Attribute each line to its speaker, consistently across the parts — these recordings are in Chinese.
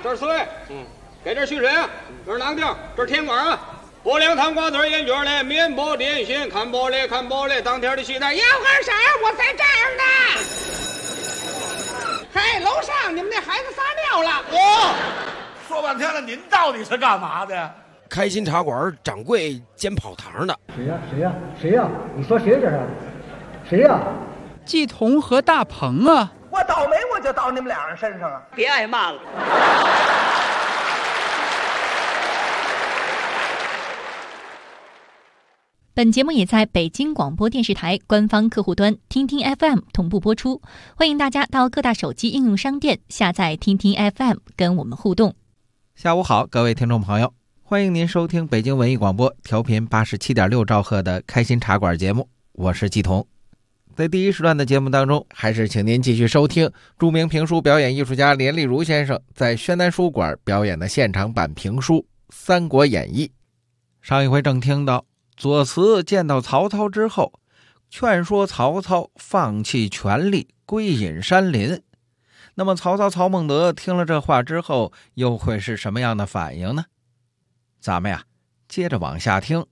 Speaker 1: 这是刺猬，给这蓄水啊，这是囊丁，这是甜瓜啊，薄凉汤瓜子烟卷嘞，面包点心，看包嘞，当天的期待，
Speaker 2: 杨二婶，我在这儿呢。嘿，楼上你们那孩子撒尿了。
Speaker 3: 说半天了，您到底是干嘛的？
Speaker 4: 开心茶馆掌柜兼跑堂的。
Speaker 5: 谁呀？你说谁这是？谁呀？
Speaker 6: 季彤和大鹏啊！
Speaker 2: 我倒霉我就到你们俩人身上啊！
Speaker 7: 别挨骂了。
Speaker 8: 本节目也在北京广播电视台官方客户端听听 FM 同步播出，欢迎大家到各大手机应用商店下载听听 FM 跟我们互动。
Speaker 9: 下午好，各位听众朋友，欢迎您收听北京文艺广播调频87.6兆赫的开心茶馆节目，我是季彤。在第一时段的节目当中，还是请您继续收听著名评书表演艺术家连丽如先生在宣南书馆表演的现场版评书《三国演义》。上一回正听到左慈见到曹操之后，劝说曹操放弃权力，归隐山林。那么曹操曹孟德听了这话之后，又会是什么样的反应呢？咱们接着往下听。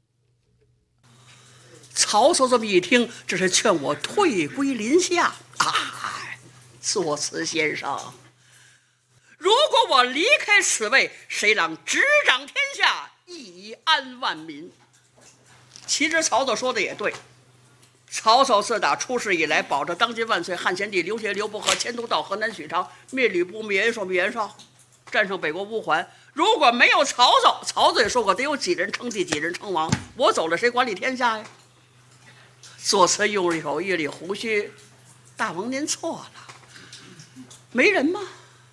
Speaker 7: 曹操这么一听，这是劝我退归林下。左慈先生，如果我离开此位，谁让执掌天下，以安万民？其实曹操说的也对。曹操自打出世以来，保着当今万岁，汉献帝，刘协、刘伯和，迁都到河南许昌，灭吕布，灭袁绍，灭袁绍，战胜北国乌桓。如果没有曹操，曹操也说过，得有几人称帝，几人称王。我走了，谁管理天下呀？左慈用了一手一理胡须，大王您错了，没人吗？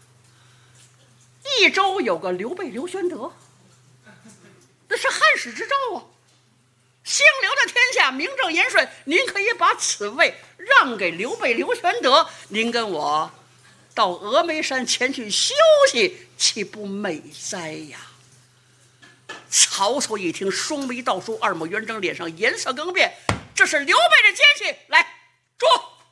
Speaker 7: 益州有个刘备刘玄德，那是汉室之兆啊。兴刘的天下名正言顺，您可以把此位让给刘备刘玄德，您跟我到峨眉山前去休息，岂不美哉呀？曹操一听，双眉倒竖，二目圆睁，脸上颜色更变，这是刘备的奸细，来捉！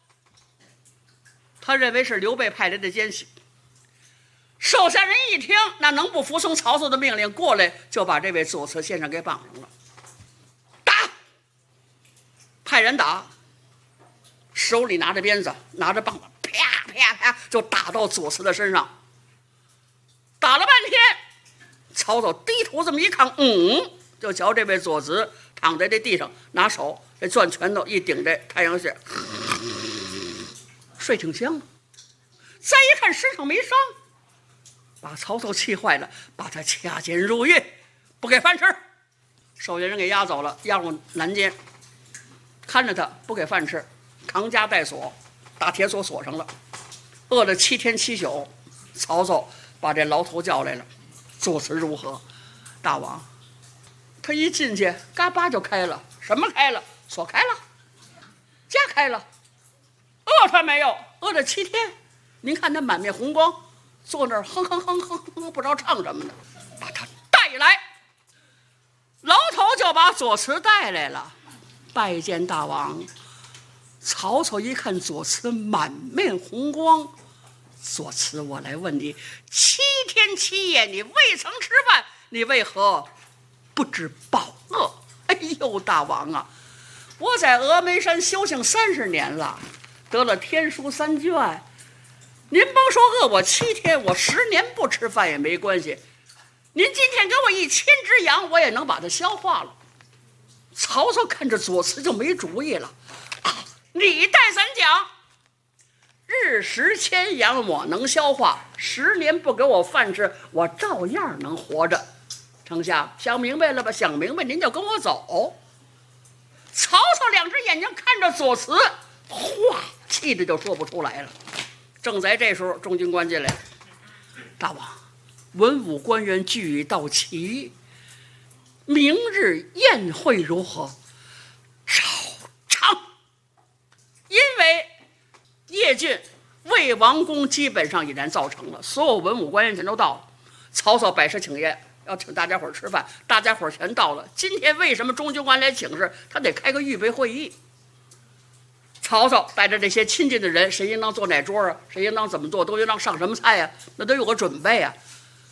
Speaker 7: 他认为是刘备派来的奸细。手下人一听，那能不服从曹操的命令，过来就把这位左慈先生给绑上了。派人打，手里拿着鞭子，拿着棒子，啪啪啪就打到左慈的身上。打了半天，曹操低头这么一看，就瞧这位左慈躺在这地上，拿手这攥拳头一顶这太阳穴，睡挺香的。再一看身上没伤，把曹操气坏了，把他掐监入狱，不给饭吃，守夜人给押走了，押入南监。看着他不给饭吃，扛枷带锁，大铁锁锁上了，饿了7天7宿。曹操把这牢头叫来了，左慈如何？大王，他一进去，嘎巴就开了。什么开了？锁开了，枷开了。饿他没有？饿了7天。您看他满面红光，坐那儿哼哼哼哼哼，不知道唱什么呢。把他带来，牢头就把左慈带来了。拜见大王。曹操一看左慈满面红光，左慈，我来问你，7天7夜你未曾吃饭，你为何不知饱饿？哎呦，大王啊，我在峨眉山修行30年了，得了天书3卷，您甭说饿我7天，我10年不吃饭也没关系。您今天给我1千只羊，我也能把它消化了。曹操看着左慈就没主意了，你带咱讲，日食千羊我能消化，10年不给我饭吃，我照样能活着。丞相想明白了吧？想明白您就跟我走。曹操2只眼睛看着左慈，话气的就说不出来了。正在这时候，众军官进来了，大王，文武官员俱已到齐，明日宴会如何？照常。因为邺郡魏王宫基本上已然造成了，所有文武官员全都到了。曹操百事请宴，要请大家伙吃饭，大家伙全到了。今天为什么中军官来请示？他得开个预备会议。曹操带着这些亲近的人，谁应当坐哪桌啊？谁应当怎么做？都应当上什么菜啊？那都有个准备啊。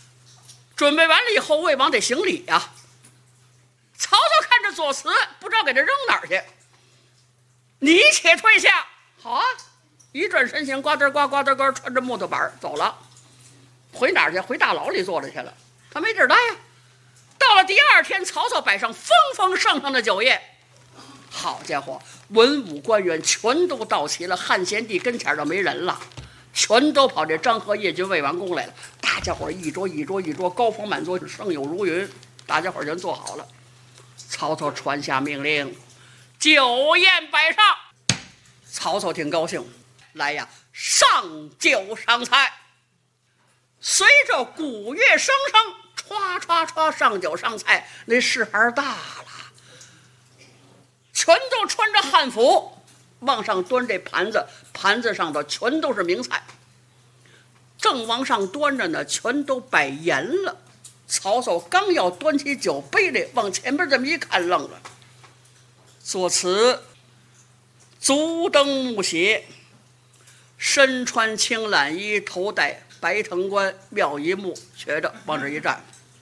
Speaker 7: 准备完了以后，魏王得行礼呀。曹操看着左慈，不知道给他扔哪儿去。你且退下，好啊！一转身形，呱嗒呱呱嗒呱，穿着木头板走了。回哪儿去？回大牢里坐着去了。他没地儿待呀。到了第二天，曹操摆上丰丰盛盛的酒宴。好家伙，文武官员全都到齐了，汉献帝跟前就没人了，全都跑这漳河夜军魏王宫来了。大家伙一桌一桌一桌，高朋满座，盛友如云，大家伙全坐好了。曹操传下命令，酒宴摆上。曹操挺高兴，来呀，上酒上菜。随着鼓乐声声，歘歘歘，上酒上菜，那事儿大了。全都穿着汉服，往上端这盘子，盘子上头全都是名菜。正往上端着呢，全都摆盐了。曹操刚要端起酒杯来，往前边这么一看，愣了。左慈足蹬木鞋，身穿青襴衣，头戴白藤冠，妙一目，瘸着往这一站。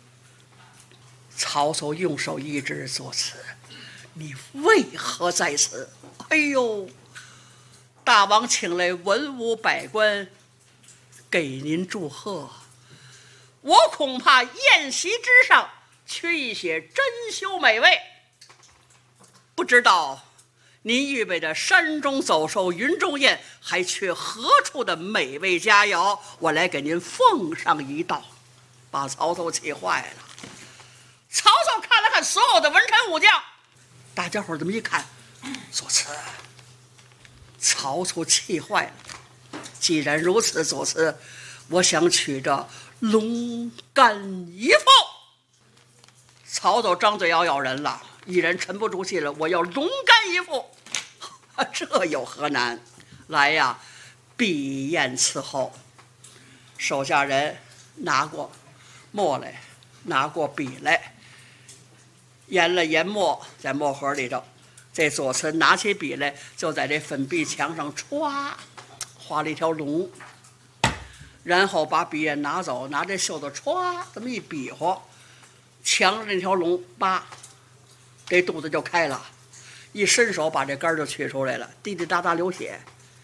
Speaker 7: 曹操用手一指左慈，你为何在此？哎呦，大王请来文武百官给您祝贺，我恐怕宴席之上缺一些珍馐美味，不知道您预备的山中走兽云中雁还缺何处的美味佳肴，我来给您奉上一道。把曹操气坏了。曹操看了看所有的文臣武将，大家伙这么一看，左慈，曹操气坏了。既然如此，左慈，我想取这龙肝一副。曹操张嘴要咬人了，一人沉不住气了，我要龙肝一副。这有何难？来呀，闭宴伺候。手下人拿过墨来，拿过笔来，研了研墨在墨盒里头。这左慈拿起笔来，就在这粉壁墙上歘画了一条龙，然后把笔也拿走，拿这袖子歘这么一比划，墙上那条龙叭，这肚子就开了，一伸手把这杆就取出来了，滴滴答答流血。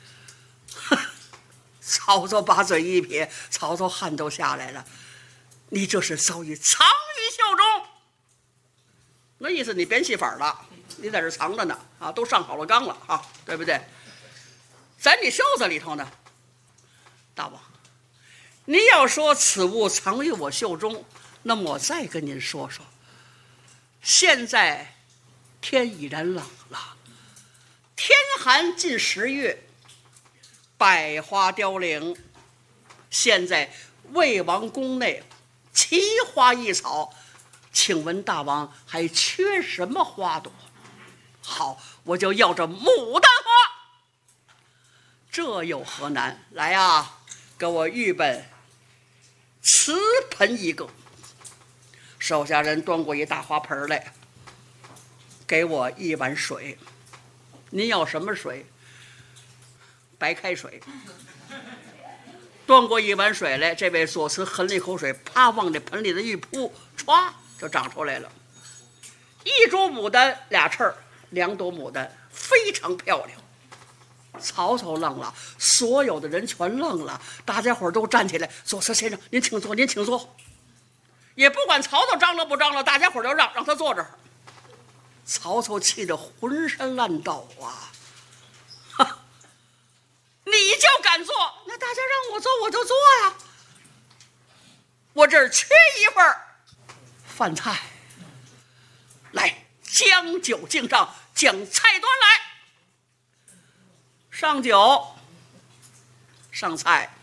Speaker 7: 曹操把嘴一撇，曹操汗都下来了。你这是早已藏于袖中，那意思你变戏法了，你在这藏着呢啊，都上好了缸了啊，对不对？在你袖子里头呢。大王，你要说此物藏于我袖中，那么我再跟您说说。现在天已然冷了，天寒近10月，百花凋零。现在魏王宫内奇花异草，请问大王还缺什么花朵？好，我就要这牡丹花。这有何难？来啊，给我预备瓷盆一个。手下人端过一大花盆来，给我一碗水。您要什么水？白开水。端过一碗水来，这位左慈含了一口水，啪往这盆里的一扑，歘就长出来了。一株牡丹俩翅儿，2朵牡丹，非常漂亮。曹操愣了，所有的人全愣了，大家伙都站起来。左慈先生，您请坐，您请坐。也不管曹操张罗不张罗，大家伙就让他坐这儿。曹操气得浑身烂抖啊！你就敢做？那大家让我做我就做呀。我这儿缺一份饭菜，来，将酒敬上，将菜端来。上酒，上菜。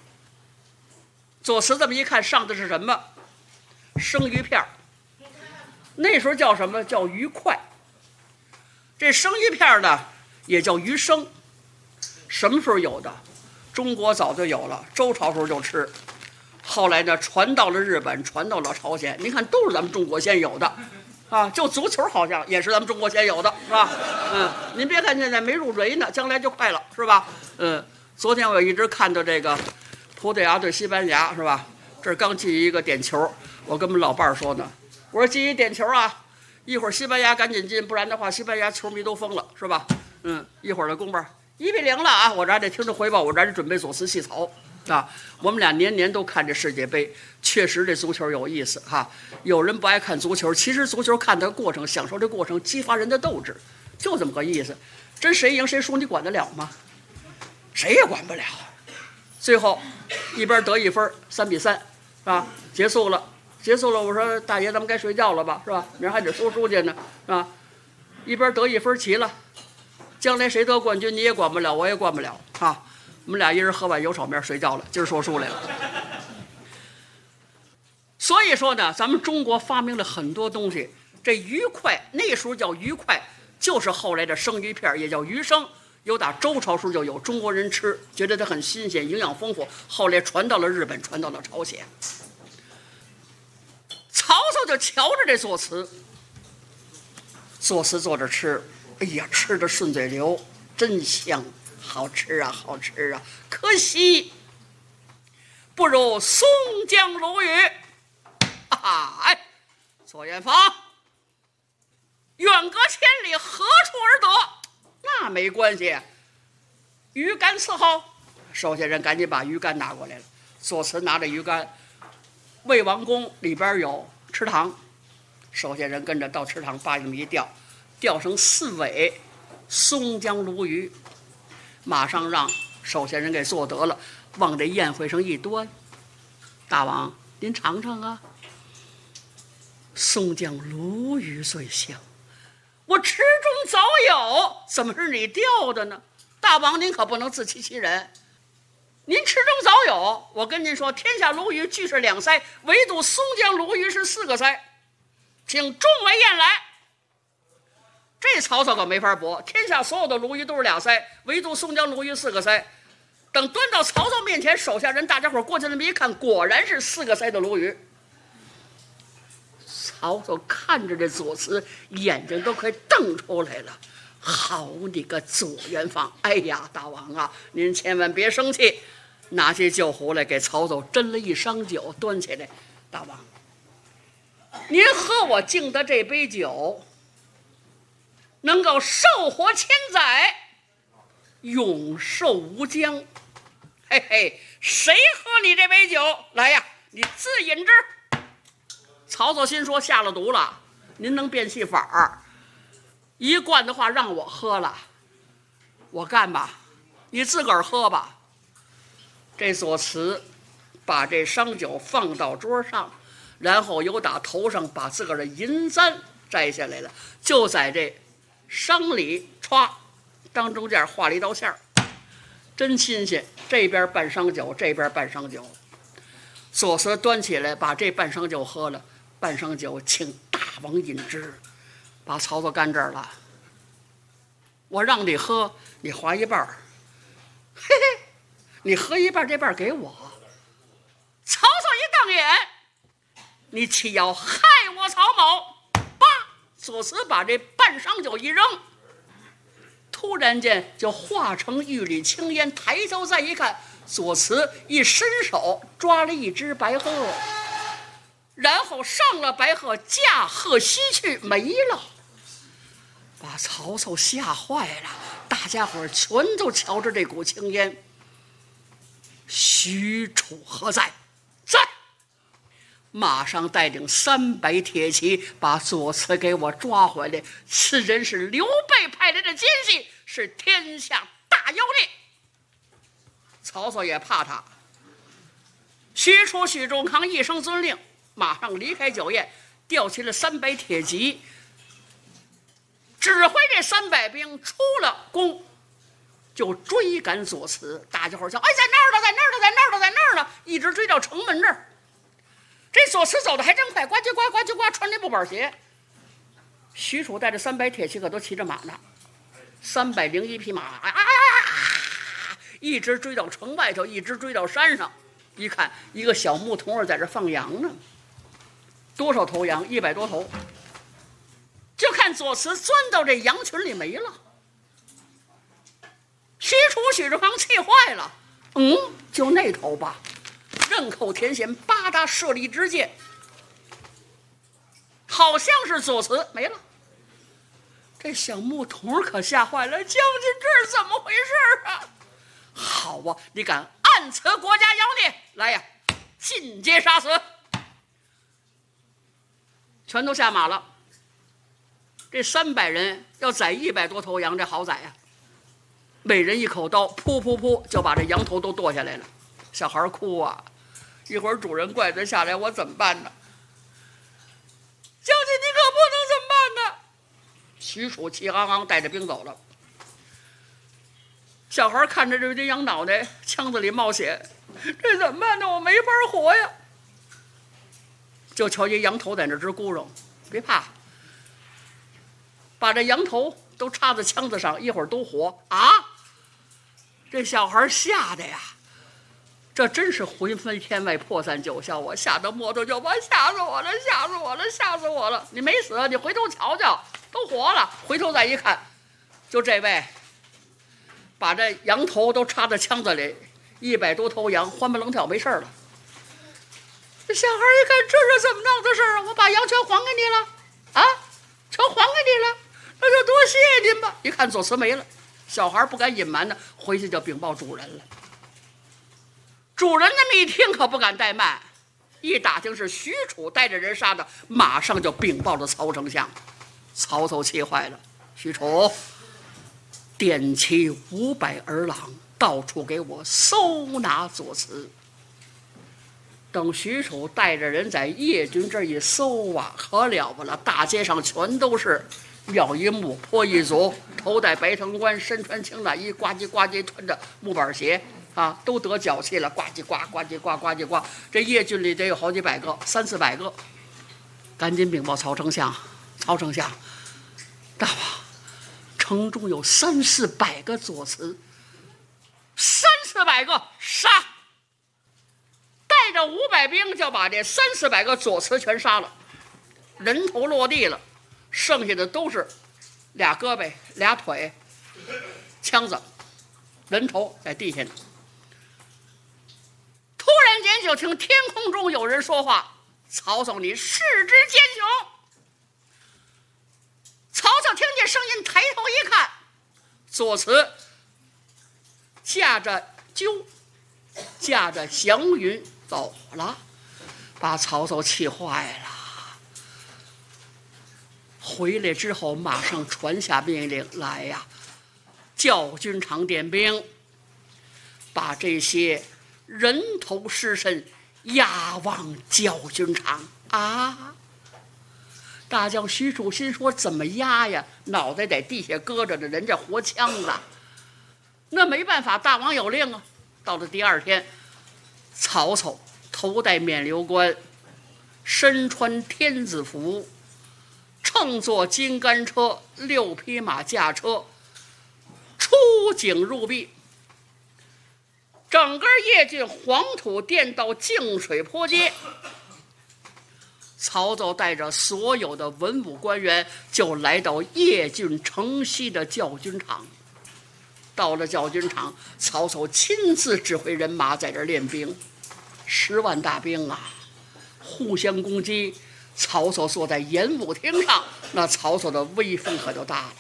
Speaker 7: 左慈这么一看，上的是什么？生鱼片。那时候叫什么？叫鱼块。这生鱼片呢，也叫鱼生。什么时候有的？中国早就有了，周朝时候就吃。后来呢，传到了日本，传到了朝鲜。您看，都是咱们中国先有的，啊，就足球好像也是咱们中国先有的，是吧？您别看现在没入围呢，将来就快了，是吧？昨天我一直看到这个葡萄牙对西班牙，是吧？这刚进一个点球， 我跟我们老伴儿说呢，我说进一点球啊，一会儿西班牙赶紧进，不然的话西班牙球迷都疯了，是吧？一会儿的功夫1-0了啊，我这还得听着汇报，我这还得准备左思细槽啊。我们俩年年都看这世界杯，确实这足球有意思哈。有人不爱看足球，其实足球看的过程，享受这过程，激发人的斗志，就这么个意思。真谁赢谁输，你管得了吗？谁也管不了。最后一边得1分，3-3，是吧？结束了。我说大爷，咱们该睡觉了吧，是吧？明儿还得收书去呢，是吧？一边得1分齐了，将来谁得冠军你也管不了，我也管不了啊。我们俩一人喝碗油炒面睡觉了，今儿说书来了。所以说呢，咱们中国发明了很多东西，这鱼块那时候叫鱼块，就是后来的生鱼片，也叫鱼生。有打周朝时候就有，中国人吃觉得它很新鲜，营养丰富，后来传到了日本，传到了朝鲜。曹操就瞧着这座祠坐着吃，哎呀，吃的顺嘴流，真香，好吃啊，好吃啊！可惜不如松江鲈鱼。哈哈，哎，左元芳，远隔千里，何处而得？那没关系，鱼竿伺候。守下人赶紧把鱼竿拿过来了。左慈拿着鱼竿，魏王宫里边有池塘，守下人跟着到池塘，把这么一钓，钓成4尾松江鲈鱼，马上让守下人给做得了，往这宴会上一端。大王，您尝尝啊。松江鲈鱼最香，我池中早有，怎么是你钓的呢？大王您可不能自欺欺人，您池中早有，我跟您说，天下鲈鱼俱是2鳃，唯独松江鲈鱼是4个鳃，请众位宴来。这曹操可没法驳，天下所有的鲈鱼都是2鳃，唯独松江鲈鱼4个鳃。等端到曹操面前，手下人大家伙过去那么一看，果然是4个鳃的鲈鱼。曹操看着这左慈，眼睛都快瞪出来了。好你个左元芳！哎呀，大王啊，您千万别生气，拿起酒壶来给曹操斟了一觞酒，端起来。大王，您喝我敬的这杯酒，能够寿活千载，永寿无疆。嘿嘿，谁喝你这杯酒？来呀，你自饮之。曹操心说，下了毒了，您能变戏法儿，一贯的话让我喝了，我干吧，你自个儿喝吧。这左慈把这觞酒放到桌上，然后由打头上把自个儿的银簪摘下来了，就在这觞里歘当中间画了一道线儿，真新鲜。这边半觞酒，这边半觞酒。左慈端起来把这半觞酒喝了，半觞酒请大王饮之。把曹操干这儿了，我让你喝，你划一半，嘿嘿，你喝一半，这半给我。曹操一瞪眼，你岂要害我曹某？叭，左慈把这半觞酒一扔，突然间就化成一缕青烟，抬头再一看，左慈一伸手抓了一只白鹤，然后上了白鹤，驾鹤西去，没了。把曹操吓坏了，大家伙全都瞧着这股青烟。许褚何在？在！马上带领300铁骑把左慈给我抓回来。此人是刘备派来的奸细，是天下大妖孽。曹操也怕他。许褚、许仲康一声遵令，马上离开酒宴，调齐了300铁骑，指挥这300兵出了宫，就追赶左慈。大家伙叫：“哎，在那儿呢，在那儿呢，在那儿呢，在那儿呢！”一直追到城门这儿。这左慈走的还真快，呱唧呱呱唧呱，穿这步板鞋。许褚带着300铁骑可都骑着马呢，301匹马，一直追到城外头，一直追到山上。一看，一个小牧童儿在这放羊呢，多少头羊？100多头。就看左慈钻到这羊群里没了。许褚、许仲康气坏了，就那头吧，刃扣田弦，吧嗒射了一支箭， 好像是左慈，没了。这小木桶可吓坏了，将军这是怎么回事啊？好啊，你敢暗刺国家妖孽，来呀，尽皆杀死！全都下马了。这300人要宰100多头羊，这好宰呀！每人一口刀，噗噗噗就把这羊头都剁下来了。小孩哭啊，一会儿主人怪罪下来，我怎么办呢？将军，你可不能这么办呢！许褚气昂昂带着兵走了。小孩看着这羊脑袋，腔子里冒血，这怎么办呢？我没法活呀！就瞧一羊头在那直咕噜，别怕，把这羊头都插在枪子上，一会儿都活啊！这小孩吓得呀，这真是魂飞天外，魄散九霄啊！吓得摸头就把，吓死我了，吓死我了，吓死我了！你没死，你回头瞧瞧，都活了。回头再一看，就这位把这羊头都插在枪子里，100多头羊欢不冷跳，没事了。这小孩一看，这是怎么闹的事啊？我把羊全还给你了，啊，全还给你了，那就多谢您吧。一看左慈没了，小孩不敢隐瞒呢，回去就禀报主人了。主人那么一听可不敢怠慢，一打听是许褚带着人杀的，马上就禀报了曹丞相。曹操气坏了，许褚点齐500儿郎，到处给我搜拿左慈。等许褚带着人在叶军这一搜啊，可了不了，大街上全都是庙一木坡一族，头戴白藤冠，身穿青衲衣，呱唧呱唧穿着木板鞋啊，都得脚气了，呱唧呱呱唧呱呱唧呱。这叶军里得有好几百个，300、400个。赶紧禀报曹丞相，曹丞相，大王，城中有3、400个左慈，3、400个杀！带着500兵就把这3、400个左慈全杀了，人头落地了，剩下的都是俩胳膊、俩腿、枪子，人头在地下呢。突然间就听天空中有人说话：“曹操，你世之奸雄！”曹操听见声音，抬头一看，左慈驾着鸠，驾着祥云走了，把曹操气坏了。回来之后，马上传下命令来呀，教军场点兵，把这些人头尸身押往教军场啊！大将许褚心说：怎么押呀？脑袋在地下搁着的，人家活枪子，那没办法，大王有令啊！到了第2天，曹操头戴冕旒冠，身穿天子服，乘坐金杆车，6匹马驾车，出京入壁。整个叶郡黄土垫到净水坡街，曹操带着所有的文武官员就来到叶郡城西的教军场。到了教军场，曹操亲自指挥人马在这儿练兵，10万大兵啊，互相攻击。曹操坐在演武厅上，那曹操的威风可就大了。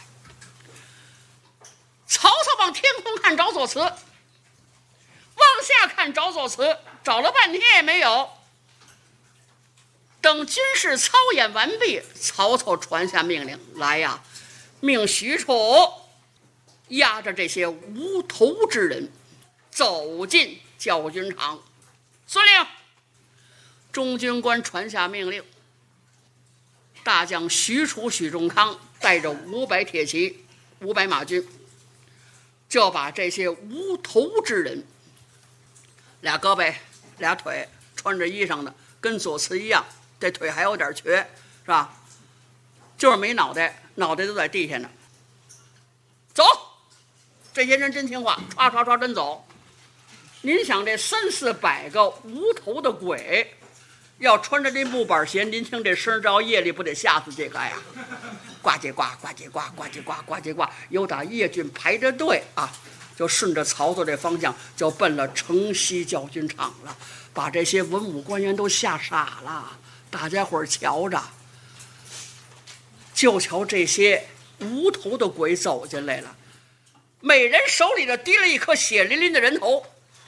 Speaker 7: 曹操往天空看找左慈，往下看找左慈，找了半天也没有。等军事操演完毕，曹操传下命令来呀，命许褚押着这些无头之人走进教军场。司令，中军官传下命令，大将许褚、许仲康带着500铁骑、500马军，就把这些无头之人，俩胳膊、俩腿，穿着衣裳的，跟左慈一样，这腿还有点瘸，是吧？就是没脑袋，脑袋都在地下呢。走，这些人真听话，唰唰唰真走。您想这3、400个无头的鬼，要穿着这木板鞋，您听这声着夜里不得吓死这个呀？呱唧呱，呱唧呱，呱唧呱，呱唧呱，由打叶郡排着队啊，就顺着曹操这方向就奔了城西教军场了，把这些文武官员都吓傻了。大家伙儿瞧着， 就瞧这些无头的鬼走进来了，每人手里头提了一颗血淋淋的人头。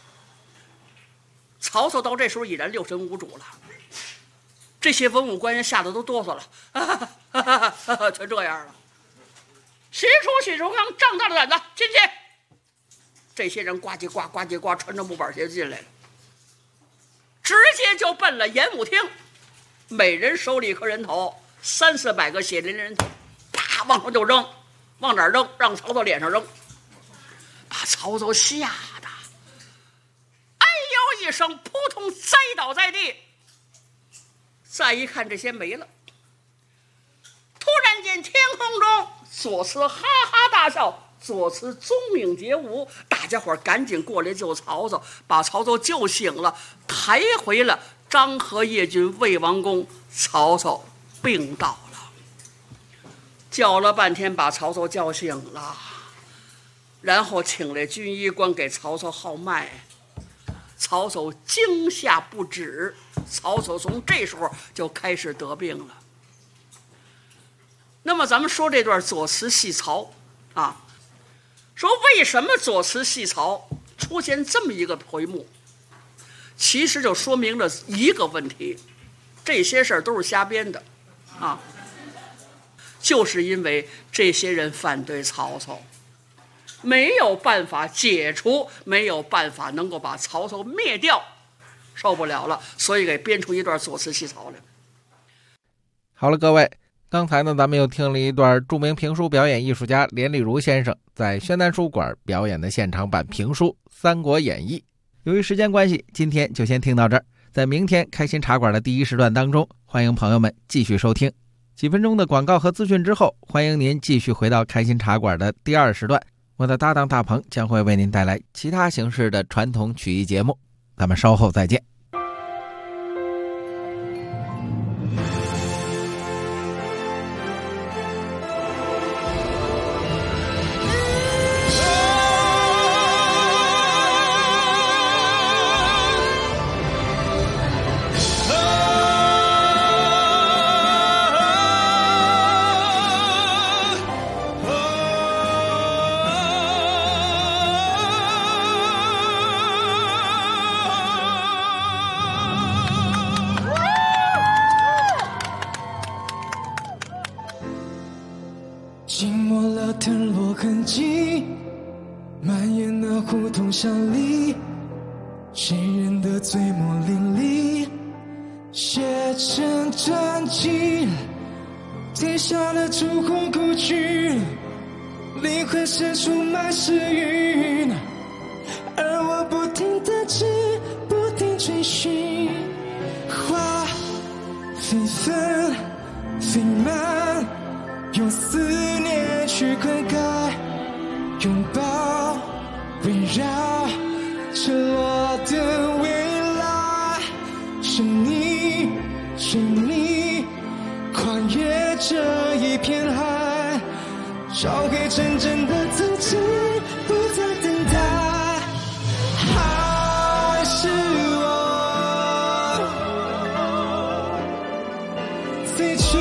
Speaker 7: 曹操到这时候已然六神无主了，这些文武官员吓得都哆嗦了，全这样了。许褚刚张大了胆子进去，这些人呱唧呱呱唧呱穿着木板鞋进来了，直接就奔了演武厅，每人手里一颗人头，300-400个血淋淋人头，啪往上就扔，往哪儿扔？让曹操脸上扔，把曹操吓得哎呦一声，扑通栽倒在地。再一看，这些没了。突然间，天空中左慈哈哈大笑，左慈踪影皆无。大家伙赶紧过来救曹操，把曹操救醒了，抬回了张合叶军魏王宫。曹操病倒了，叫了半天把曹操叫醒了，然后请来军医官给曹操号脉。曹操惊吓不止，曹操从这时候就开始得病了。那么咱们说这段左慈戏曹啊，说为什么左慈戏曹出现这么一个回目，其实就说明了一个问题，这些事儿都是瞎编的啊，就是因为这些人反对曹操，没有办法解除，没有办法能够把曹操灭掉，受不了了，所以给编出一段左慈戏曹来。
Speaker 9: 好了，各位，刚才呢，咱们又听了一段著名评书表演艺术家连丽如先生在宣南书馆表演的现场版评书《三国演义》。由于时间关系，今天就先听到这儿。在明天开心茶馆的第一时段当中，欢迎朋友们继续收听。几分钟的广告和资讯之后，欢迎您继续回到开心茶馆的第二时段。我的搭档大鹏将会为您带来其他形式的传统曲艺节目，咱们稍后再见。
Speaker 10: 浸没了藤萝痕迹，蔓延那胡同巷里，谁人的嘴墨淋漓，写成传奇，贴下了烛火故居，灵魂深处满是云，而我不停地追，不停追寻，花飞纷飞满，用思念去灌溉，拥抱围绕赤裸的未来，是你是你跨越这一片海，找回真正的自己，不再等待，还是我最初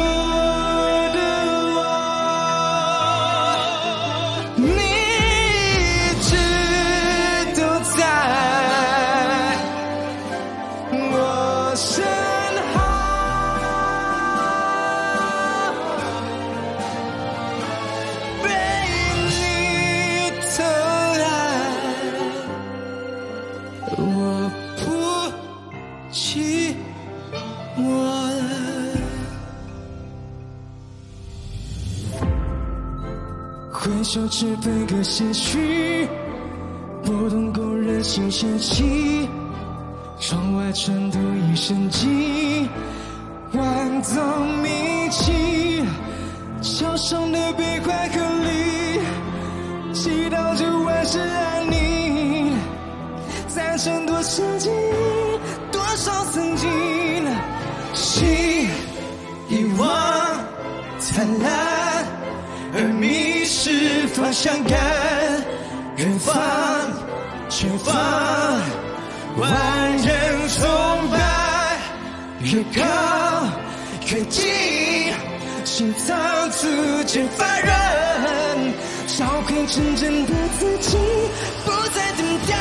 Speaker 10: 挥手只分个些许，不懂勾人心弦起，窗外传读一声寂，万种迷迹，桥上的悲欢和离，祈祷着万事安宁，赞成多少记忆，多少曾经，心遗忘灿烂，而迷失方向感，远方前方万人崇拜，越靠越近， 心早逐渐发软，找回真正的自己，不再等待。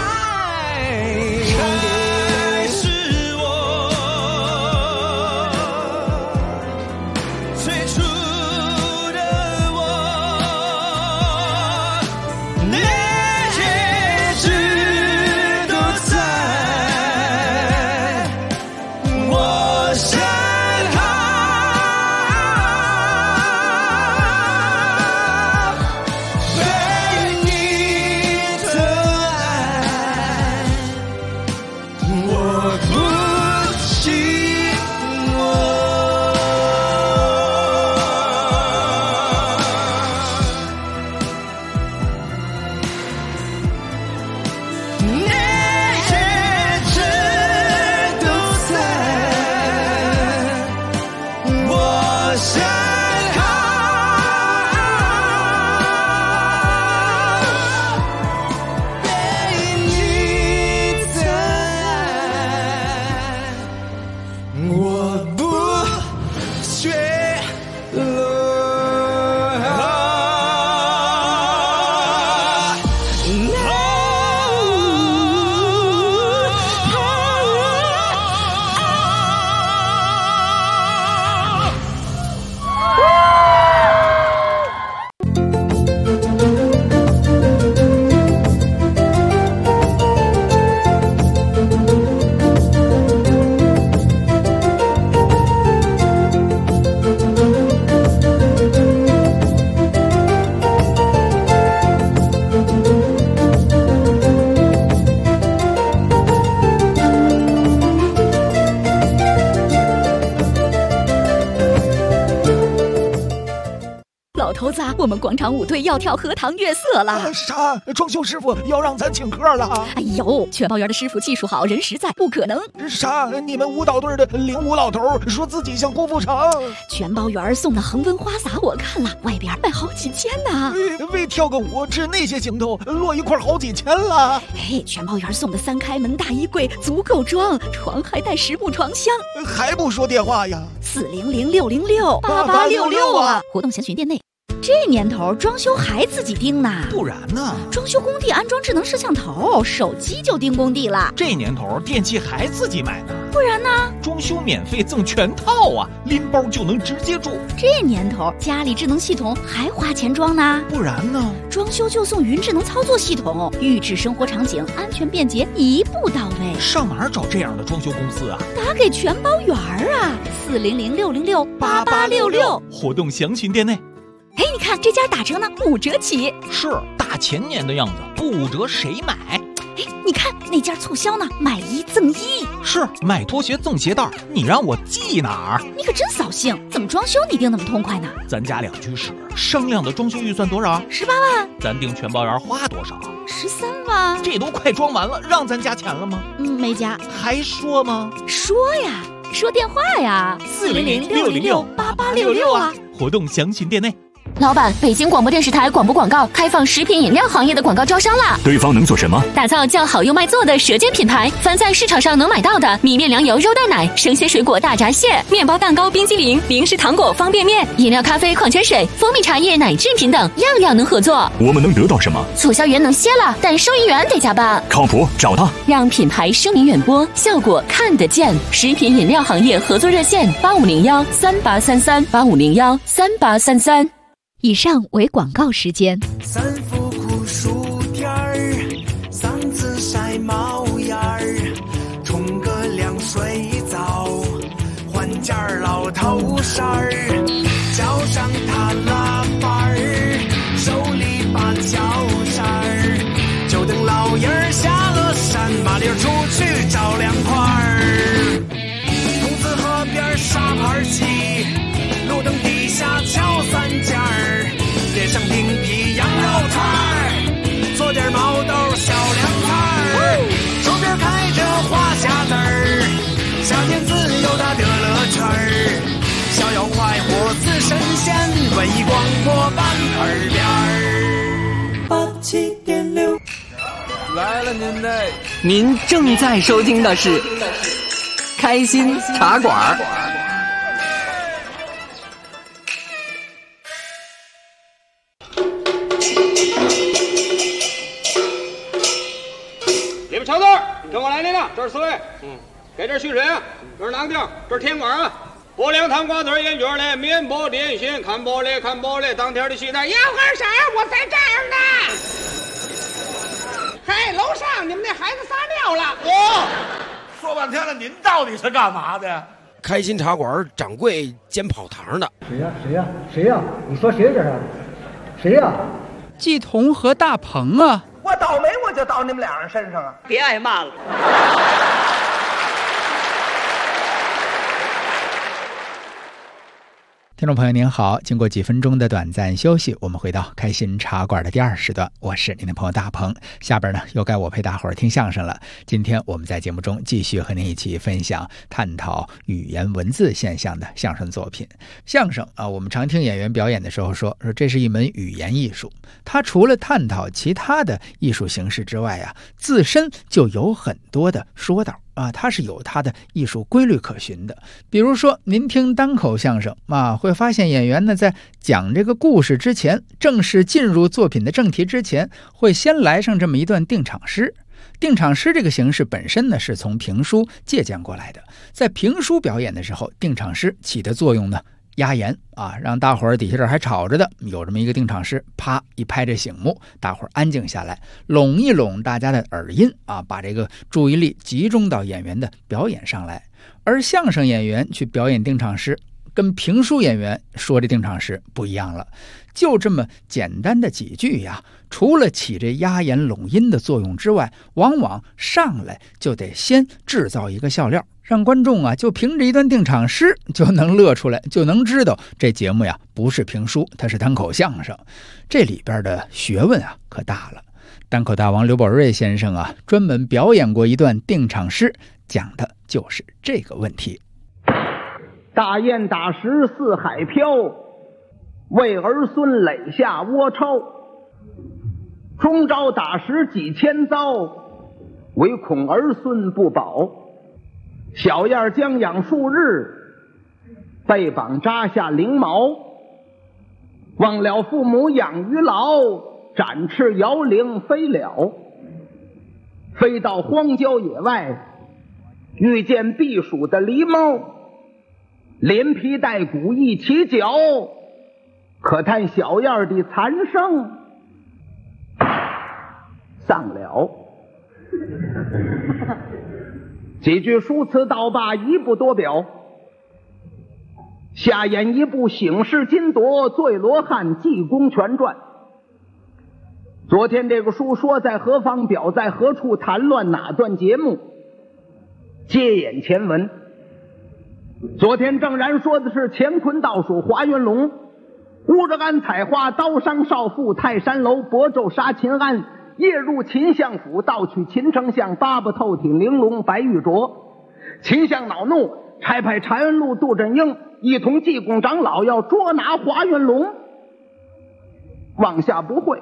Speaker 10: 还是我最初的我，那些一直都在我身后，被你的爱，我不寂寞。那些一直都在我身后，被你的爱，我不缺
Speaker 8: 老头子，我们广场舞队要跳荷塘月色了。
Speaker 5: 啥？装修师傅要让咱请客了？
Speaker 8: 哎呦，全包园的师傅技术好，人实在，不可能。
Speaker 5: 啥？你们舞蹈队的领舞老头说自己像郭富城。
Speaker 8: 全包园送的恒温花洒我看了，外边卖好几千呢。
Speaker 5: 为跳个舞吃那些行头，落一块好几千了。
Speaker 8: 嘿，全包园送的3开门大衣柜足够装，床还带10部床箱。
Speaker 5: 还不说电话呀
Speaker 8: ？400-606-8866啊！活动详询店内。这年头装修还自己盯呢，
Speaker 11: 不然呢？
Speaker 8: 装修工地安装智能摄像头，手机就盯工地了。
Speaker 11: 这年头电器还自己买呢，
Speaker 8: 不然呢？
Speaker 11: 装修免费赠全套啊，拎包就能直接住。
Speaker 8: 这年头家里智能系统还花钱装呢，
Speaker 11: 不然呢？
Speaker 8: 装修就送云智能操作系统，预制生活场景，安全便捷，一步到位。
Speaker 11: 上哪儿找这样的装修公司啊？
Speaker 8: 打给全包园啊，400-606-8866。
Speaker 11: 活动详询店内。
Speaker 8: 哎，你看这家打折呢，5折起。
Speaker 11: 是大前年的样子，不5折谁买？
Speaker 8: 哎，你看那家促销呢，买1赠1。
Speaker 11: 是买拖鞋赠鞋带，你让我记哪儿？
Speaker 8: 你可真扫兴，怎么装修你定那么痛快呢？
Speaker 11: 咱家2居室，商量的装修预算多少
Speaker 8: ？18万。
Speaker 11: 咱订全包园花多少
Speaker 8: ？13万。
Speaker 11: 这都快装完了，让咱加钱了吗？
Speaker 8: 没加。
Speaker 11: 还说吗？
Speaker 8: 说呀，说电话呀，400-606-8866啊。
Speaker 11: 活动详询店内。
Speaker 12: 老板，北京广播电视台广播广告开放食品饮料行业的广告招商啦！
Speaker 13: 对方能做什么？
Speaker 12: 打造叫好又卖座的舌尖品牌，凡在市场上能买到的米面粮油肉蛋奶、生鲜水果大闸蟹、面包蛋糕、冰激凌、零食糖果、方便面、饮料、咖啡、矿泉水、蜂蜜茶叶、奶制品等，样样能合作。
Speaker 13: 我们能得到什么？
Speaker 12: 促销员能歇了，但收银员得加班。
Speaker 13: 靠谱，找他，
Speaker 12: 让品牌声名远播，效果看得见。食品饮料行业合作热线8501-3833，8501-3833。
Speaker 8: 以上为广告时间。
Speaker 10: 三伏酷暑天儿，嗓子晒冒烟儿，冲个凉水澡，换件老头衫儿，脚上踏拉板儿，手里把脚扇儿，就等老爷儿下了山，麻溜出去找凉快儿。筒子河边沙盘棋，路灯底下敲3件儿，点上冰皮羊肉串儿，做点毛豆小凉菜儿，周边开着花匣子儿，夏天自由的乐乐圈儿，逍遥快活似神仙，文艺广播办耳边儿。87.6
Speaker 14: 来了您嘞！您正在收听的是开心茶馆。
Speaker 1: 里边瞧字，跟我来，您呢？这是4位，给这蓄水啊，这是囊丁，这是甜瓜啊，拨凉汤瓜子盐卷嘞，面包点心，看包嘞，当天的戏台。
Speaker 2: 要喝啥？我在这儿呢。嘿，楼上你们那孩子撒尿了。
Speaker 3: 说半天了，您到底是干嘛的呀？
Speaker 4: 开心茶馆掌柜煎跑堂的。
Speaker 5: 谁呀？你说谁这是？谁呀？
Speaker 6: 季彤和大鹏啊。
Speaker 2: 我倒霉我就到你们俩人身上啊！
Speaker 7: 别挨骂了。
Speaker 15: 听众朋友您好，经过几分钟的短暂休息，我们回到开心茶馆的第2时段，我是您的朋友大鹏。下边呢又该我陪大伙儿听相声了。今天我们在节目中继续和您一起分享探讨语言文字现象的相声作品。相声啊，我们常听演员表演的时候说这是一门语言艺术，它除了探讨其他的艺术形式之外啊，自身就有很多的说道啊，它是有它的艺术规律可循的。比如说您听单口相声啊，会发现演员呢在讲这个故事之前，正式进入作品的正题之前，会先来上这么一段定场诗。定场诗这个形式本身呢是从评书借鉴过来的，在评书表演的时候，定场诗起的作用呢压言啊，让大伙儿底下这还吵着的，有这么一个定场诗，啪一拍这醒目，大伙儿安静下来，拢一拢大家的耳音啊，把这个注意力集中到演员的表演上来。而相声演员去表演定场诗，跟评书演员说这定场诗不一样了，就这么简单的几句呀，除了起这压言拢音的作用之外，往往上来就得先制造一个笑料，让观众啊就凭着一段定场诗就能乐出来，就能知道这节目呀不是评书，它是单口相声。这里边的学问啊可大了。单口大王刘宝瑞先生啊专门表演过一段定场诗，讲的就是这个问题。
Speaker 16: 大雁打石四海飘，为儿孙垒下窝巢。终朝打石几千遭，唯恐儿孙不保。小燕将养数日，背膀扎下翎毛。忘了父母养育老，展翅摇铃飞了。飞到荒郊野外，遇见避暑的狸猫，连皮带骨一起绞，可叹小燕的残生丧了。几句书词倒罢，一不多表。下演一部醒世金铎醉罗汉济公全传。昨天这个书说在何方，表在何处，谈论哪段节目，接演前文。昨天正然说的是乾坤倒数华云龙，乌着安采花，刀伤少妇泰山楼，亳州杀秦安，夜入秦相府，盗取秦丞相八部透体玲珑白玉镯。秦相恼怒，差派禅恩路杜振英一同济公长老要捉拿华云龙。往下不会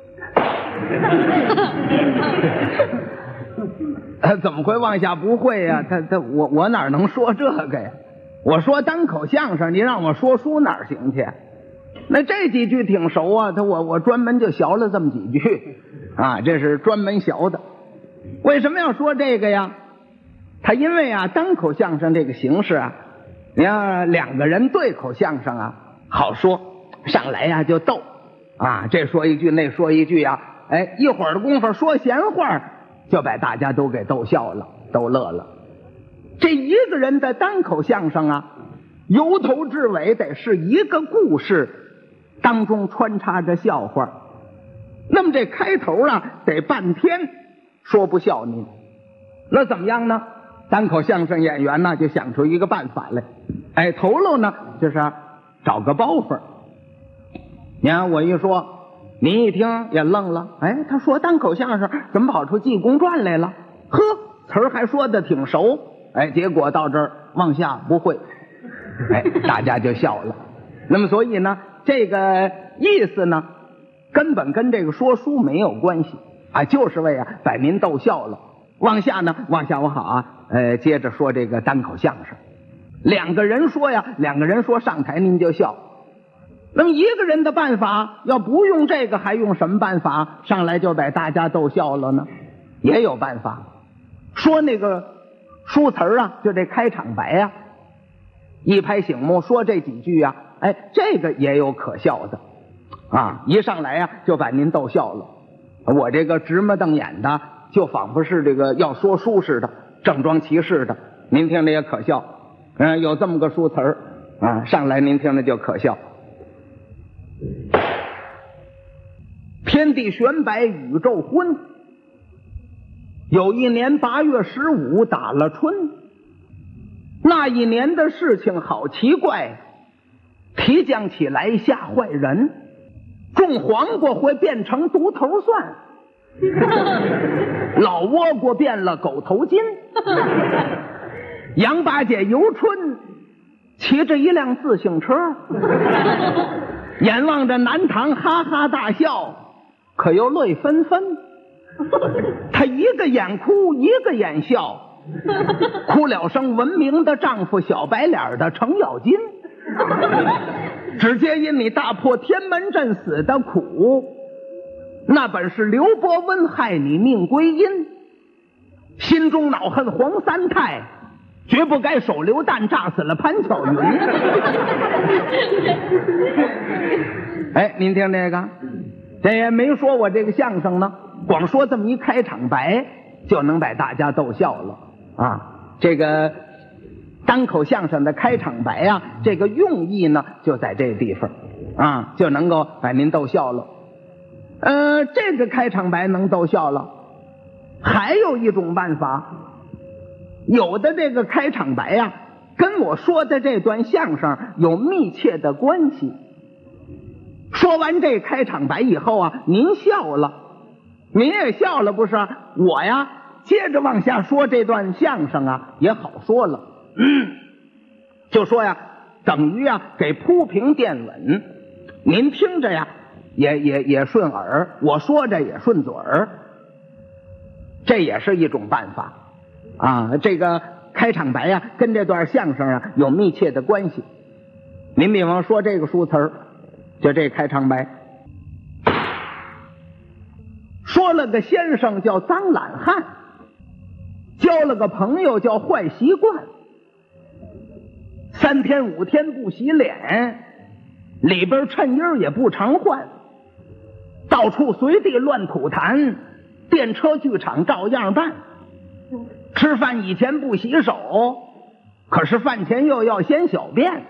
Speaker 16: 怎么会往下不会呀？我哪能说这个呀？我说单口相声，你让我说书哪行去？那这几句挺熟啊，我专门就学了这么几句啊，这是专门学的。为什么要说这个呀？他因为啊，单口相声这个形式啊，你要两个人对口相声啊，好说，上来呀就逗啊，这说一句那说一句啊，哎，一会儿的功夫说闲话，就把大家都给逗笑了，都乐了。这一个人的单口相声啊，由头至尾得是一个故事，当中穿插着笑话。那么这开头啊，得半天说不笑您。那怎么样呢？单口相声演员呢，就想出一个办法来。哎，头喽呢，就是找个包袱。你看我一说，您一听也愣了，哎，他说单口相声怎么跑出济公传来了？呵，词儿还说的挺熟，哎，结果到这儿往下不会，哎，大家就笑了。那么所以呢，这个意思呢，根本跟这个说书没有关系啊，就是为把您逗笑了。往下我好啊，接着说这个单口相声。两个人说呀，两个人说上台您就笑， 那么一个人的办法要不用这个，还用什么办法上来就把大家逗笑了呢？也有办法。说那个书词啊，就这开场白啊，一拍醒目说这几句啊，这个也有可笑的啊，一上来啊就把您逗笑了。我这个直目瞪眼的，就仿佛是这个要说书似的，郑庄其事的，您听着也可笑。有这么个书词啊，上来您听着就可笑。天地玄白宇宙昏，有一年8月15打了春。那一年的事情好奇怪，提浆起来吓坏人，种黄瓜会变成独头蒜，老倭瓜变了狗头金，杨八姐游春骑着一辆自行车，眼望着南唐哈哈大笑，可又泪纷纷。他一个眼哭一个眼笑，哭了声闻名的丈夫小白脸的程咬金，只接因你大破天门阵死的苦，那本是刘伯温害你命归阴，心中恼恨黄三太，绝不该手榴弹炸死了潘巧云。您听这个，这也没说我这个相声呢，光说这么一开场白就能把大家逗笑了啊！这个单口相声的开场白啊，这个用意呢就在这地方啊，就能够把您逗笑了。这个开场白能逗笑了，还有一种办法，有的这个开场白啊，跟我说的这段相声有密切的关系。说完这开场白以后啊，您笑了，您也笑了不是？我呀接着往下说这段相声啊也好说了，就说呀等于啊给铺平垫稳，您听着呀也顺耳，我说着也顺嘴儿，这也是一种办法啊。这个开场白啊跟这段相声啊有密切的关系。您比方说这个书词儿，就这开场白，说了个先生叫脏懒汉，交了个朋友叫坏习惯，3天5天不洗脸，里边衬衣也不常换，到处随地乱吐痰，电车剧场照样办，吃饭以前不洗手，可是饭前又要先小便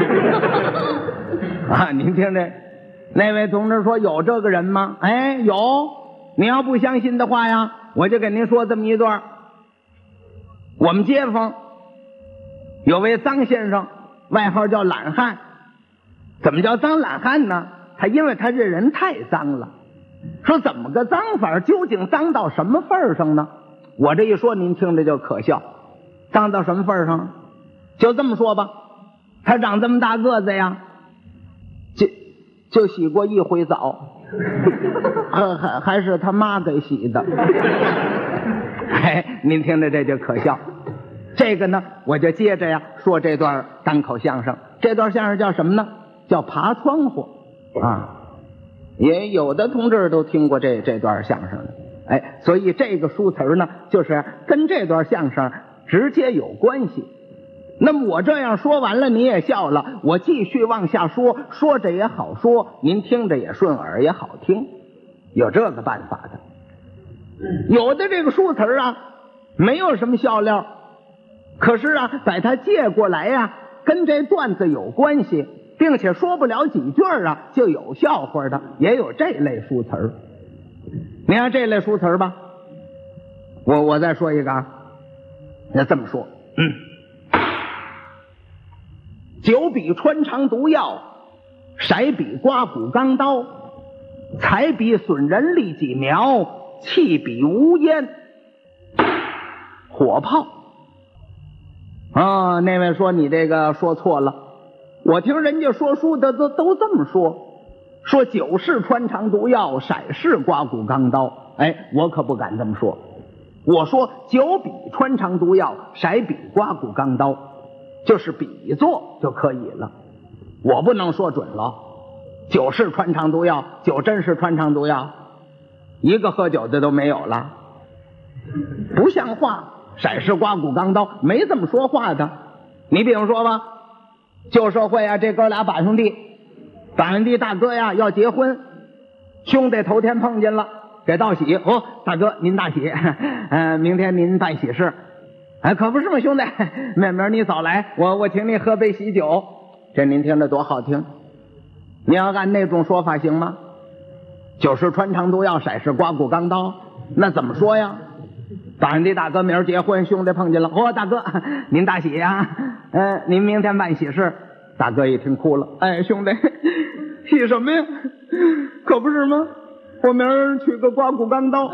Speaker 16: 啊！您听这那位同志说有这个人吗？有。你要不相信的话呀，我就给您说这么一段。我们街坊有位张先生，外号叫懒汉。怎么叫脏懒汉呢？因为他这人太脏了。说怎么个脏法，究竟脏到什么份上呢？我这一说您听着就可笑。脏到什么份上？就这么说吧，他长这么大个子呀，就洗过一回澡，还是他妈给洗的。您听着这就可笑。这个呢，我就接着呀说这段单口相声。这段相声叫什么呢？叫爬窗户啊。也有的同志都听过这段相声的。所以这个书词呢，就是跟这段相声直接有关系。那么我这样说完了，你也笑了，我继续往下说，说着也好说，您听着也顺耳，也好听，有这个办法的。有的这个书词啊，没有什么笑料，可是啊，把它借过来呀，跟这段子有关系，并且说不了几句啊，就有笑话的，也有这类书词。你看这类书词吧，我再说一个啊，要这么说，酒比穿肠毒药，骰比刮骨钢刀，财比损人利己苗，气比无烟火炮。啊，那位说你这个说错了，我听人家说书的都这么说酒是穿肠毒药，骰是刮骨钢刀。我可不敢这么说，我说酒比穿肠毒药，骰比刮骨钢刀，就是比作就可以了，我不能说准了酒是穿肠毒药，酒真是穿肠毒药，一个喝酒的都没有了，不像话。骰是刮骨钢刀，没这么说话的。你比如说吧，旧社会啊，这哥俩把兄弟大哥呀要结婚，兄弟头天碰见了，给道喜。哦，大哥您大喜，明天您办喜事。可不是嘛，兄弟，明儿你早来，我请你喝杯喜酒。这您听着多好听。你要按那种说法行吗？酒是穿肠毒药，骰是刮骨钢刀，那怎么说呀？把兄弟大哥明儿结婚，兄弟碰见了。哦，大哥您大喜呀，您明天办喜事。大哥一听哭了，兄弟喜什么呀？可不是吗？我明儿取个刮骨钢刀。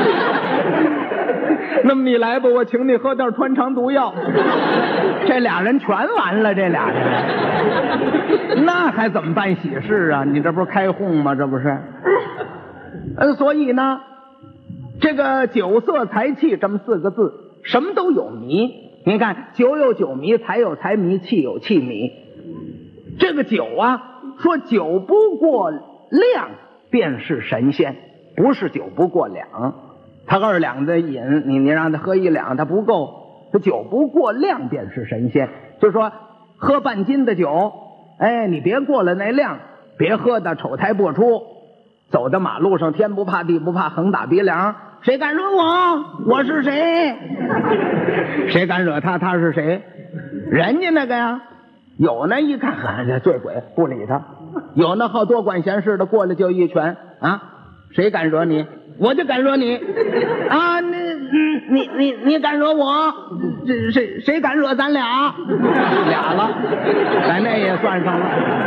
Speaker 16: 那么你来吧，我请你喝点穿肠毒药。这俩人全完了，这俩人那还怎么办喜事啊？你这不是开哄吗？这不是。所以呢，这个酒色财气这么4个字，什么都有迷。您看，酒有酒迷，财有财迷，气有气迷。这个酒啊，说酒不过量便是神仙，不是酒不过两。他2两的饮，你让他喝1两，他不够。这酒不过量便是神仙，就是说喝半斤的酒，你别过了那量，别喝的丑态不出，走到马路上天不怕地不怕，横打鼻梁。谁敢惹我，我是谁？谁敢惹他，他是谁？人家那个呀，有那一看这醉鬼不理他，有那好多管闲事的过来就一拳啊！谁敢惹你，我就敢惹你啊！你敢惹我，谁敢惹咱俩？俩了，咱那也算上了。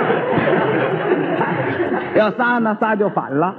Speaker 16: 要仨呢，仨就反了。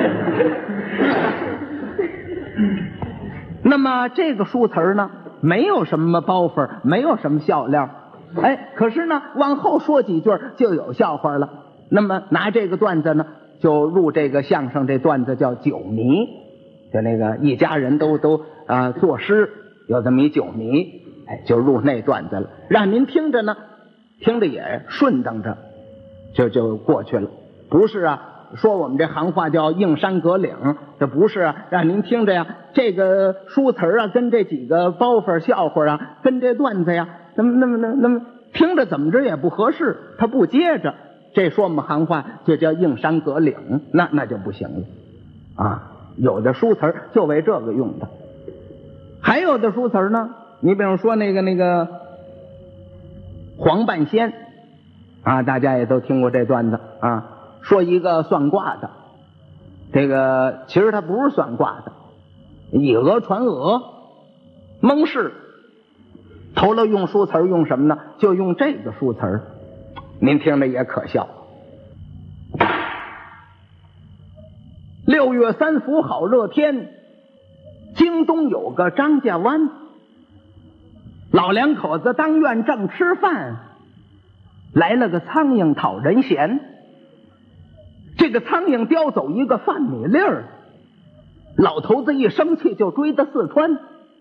Speaker 16: 那么这个书词呢，没有什么包袱，没有什么笑料，可是呢，往后说几句就有笑话了。那么拿这个段子呢，就入这个相声，这段子叫酒迷，就那个一家人都作诗，有这么一酒迷，就入那段子了，让您听着呢，听着也顺当着，就过去了。不是啊，说我们这行话叫硬山隔岭，这不是啊，让您听着呀，这个书词啊，跟这几个包袱笑话啊，跟这段子呀，那么听着怎么着也不合适，他不接着。这说我们行话就叫硬山隔岭，那就不行了啊。有的书词就为这个用的，还有的书词呢，你比如说那个黄半仙啊，大家也都听过这段子啊。说一个算卦的，这个其实他不是算卦的，以讹传讹，蒙氏。头了用书词用什么呢？就用这个书词，您听着也可笑。6月3伏好热天，京东有个张家湾，老两口子当院正吃饭，来了个苍蝇讨人嫌。这个苍蝇叼走一个饭米粒儿，老头子一生气就追到四川。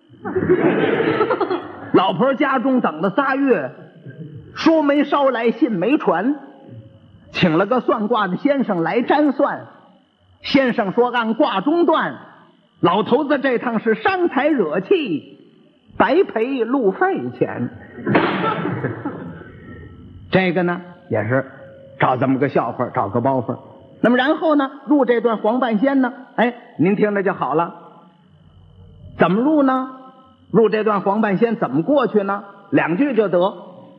Speaker 16: 老婆家中等了3月，书没捎来，信没传，请了个算卦的先生来占算。先生说按卦中断，老头子这趟是伤财惹气，白赔路费钱。这个呢也是找这么个笑话，找个包袱。那么然后呢，入这段黄半仙呢，您听着就好了。怎么入呢？入这段黄半仙怎么过去呢？2句就得。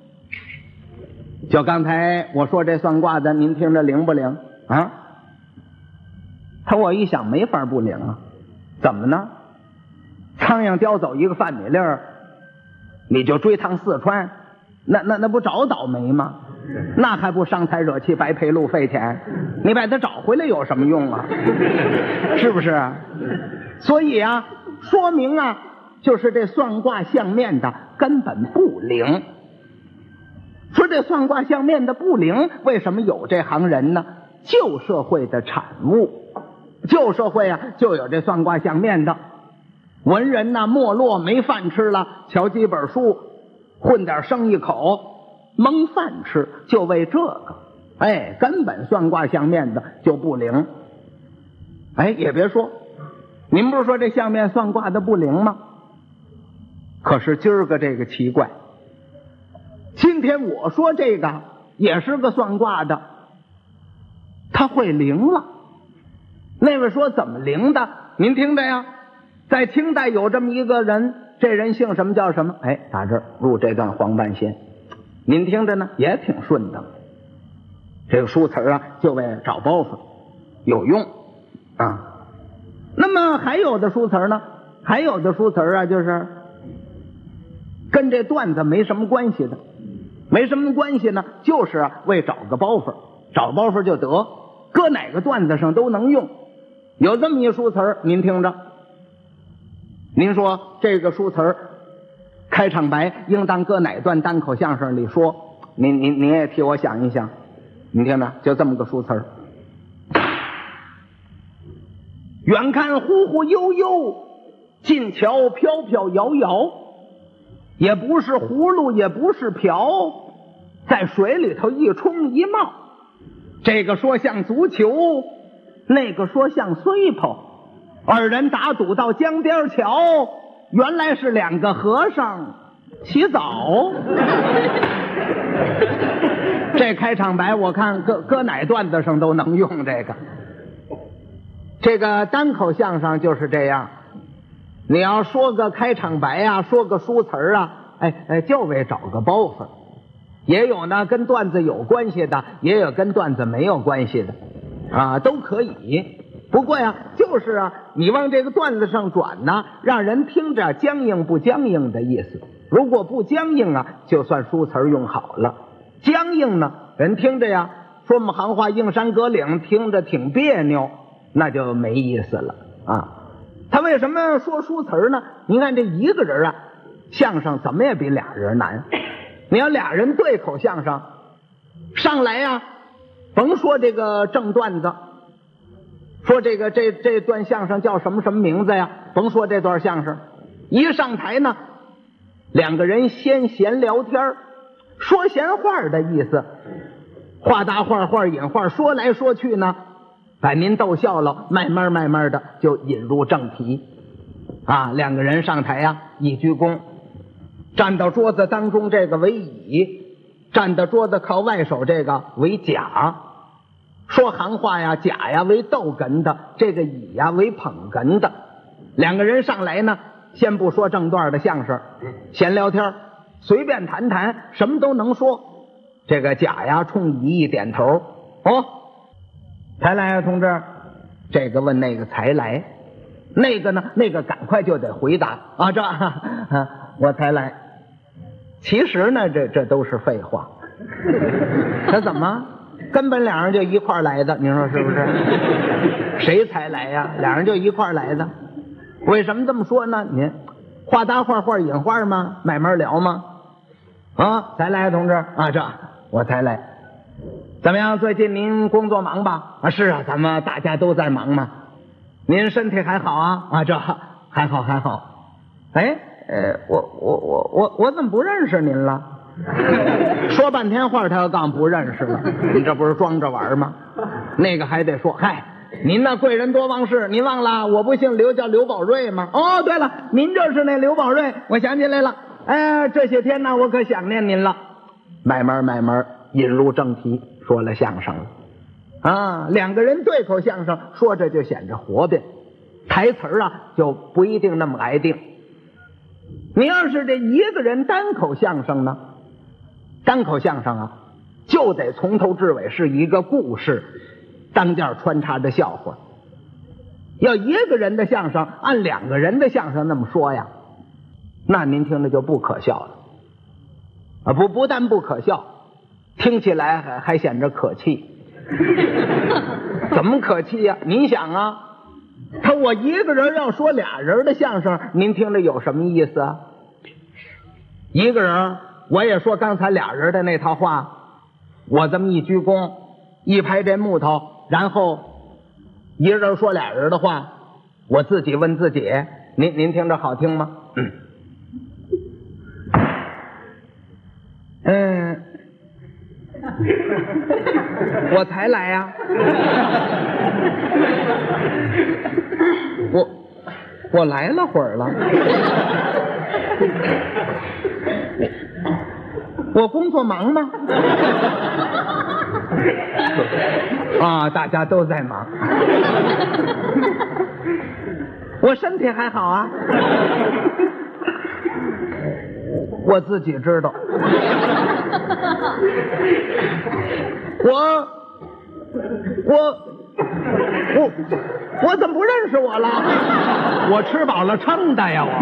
Speaker 16: 就刚才我说这算卦的，您听着灵不灵啊？我一想没法不灵啊。怎么呢？苍蝇叼走一个饭米粒儿，你就追趟四川，那不找倒霉吗？那还不伤财惹气，白赔路费钱？你把它找回来有什么用啊？是不是啊？所以啊，说明啊，就是这算卦相面的根本不灵。说这算卦相面的不灵，为什么有这行人呢？旧社会的产物。旧社会啊，就有这算卦相面的文人呐，没落没饭吃了，瞧几本书，混点生一口，蒙饭吃，就为这个哎，根本算卦相面的就不灵。哎，也别说，您不是说这相面算卦的不灵吗？可是今儿个这个奇怪，今天我说这个也是个算卦的，他会灵了。那位说怎么灵的？您听着呀，在清代有这么一个人，这人姓什么叫什么？哎，打这儿入这段黄半仙，您听着呢也挺顺的。这个书词啊，就为找包袱有用啊。那么还有的书词呢，还有的书词啊，就是跟这段子没什么关系的，没什么关系呢，就是为找个包袱，找包袱就得，搁哪个段子上都能用。有这么一书词，您听着，您说这个书词开场白应当搁哪段单口相声里说？您也替我想一想。你听着，就这么个书词儿。远看忽忽悠悠，近瞧飘飘摇摇，也不是葫芦，也不是瓢，在水里头一冲一冒。这个说像足球，那个说像碎泡，二人打赌到江边桥，原来是两个和尚洗澡。这开场白我看搁哪段子上都能用这个单口相声就是这样，你要说个开场白啊，说个书词啊，就为找个包袱。也有呢跟段子有关系的，也有跟段子没有关系的啊，都可以。不过呀，就是啊，你往这个段子上转呢，让人听着僵硬不僵硬的意思。如果不僵硬啊，就算书词用好了。僵硬呢，人听着呀，说我们行话硬山隔岭，听着挺别扭，那就没意思了啊。他为什么说书词呢？您看这一个人啊，相声怎么也比俩人难。你要俩人对口相声，上来呀，甭说这个正段子，说这段相声叫什么什么名字呀，甭说这段相声，一上台呢，两个人先闲聊天，说闲话的意思，话搭话，话引话，说来说去呢，把您逗笑了，慢慢的就引入正题啊。两个人上台呀，一鞠躬，站到桌子当中这个为乙，站到桌子靠外手这个为甲。说行话呀，甲呀为逗哏的，这个乙呀为捧哏的。两个人上来呢，先不说正段的相声，闲聊天，随便谈谈，什么都能说。这个甲呀冲乙一点头，哦，才来啊，同志。这个问那个才来，那个呢，那个赶快就得回答啊，我才来。其实呢，这都是废话。他怎么根本俩人就一块来的？您说是不是？谁才来呀？俩人就一块来的。为什么这么说呢？您话搭话，话引话吗？慢慢聊吗？啊，才来，同志啊，我才来。怎么样？最近您工作忙吧？啊，是啊，咱们大家都在忙嘛。您身体还好啊？啊，还好。哎，我怎么不认识您了？说半天话，他要告诉不认识了，你这不是装着玩吗？那个还得说，嗨，您那贵人多忘事，您忘了我不姓刘，叫刘宝瑞吗？哦，对了，您就是那刘宝瑞，我想起来了。哎，这些天呢，我可想念您了。慢慢引入正题，说了相声了啊。两个人对口相声，说着就显着活变，台词啊就不一定那么挨定。你要是这一个人单口相声呢，单口相声啊，就得从头至尾是一个故事，当间穿插着笑话。要一个人的相声按两个人的相声那么说呀，那您听着就不可笑了啊！不但不可笑，听起来还显着可气。怎么可气呀？您想啊，我一个人要说俩人的相声，您听着有什么意思啊？一个人我也说刚才俩人的那套话，我这么一鞠躬，一拍这木头，然后一人说俩人的话，我自己问自己，您听着好听吗？ 我才来呀、我来了会儿了。我工作忙吗？啊，大家都在忙。我身体还好啊，我自己知道。我怎么不认识我了？我吃饱了撑的呀，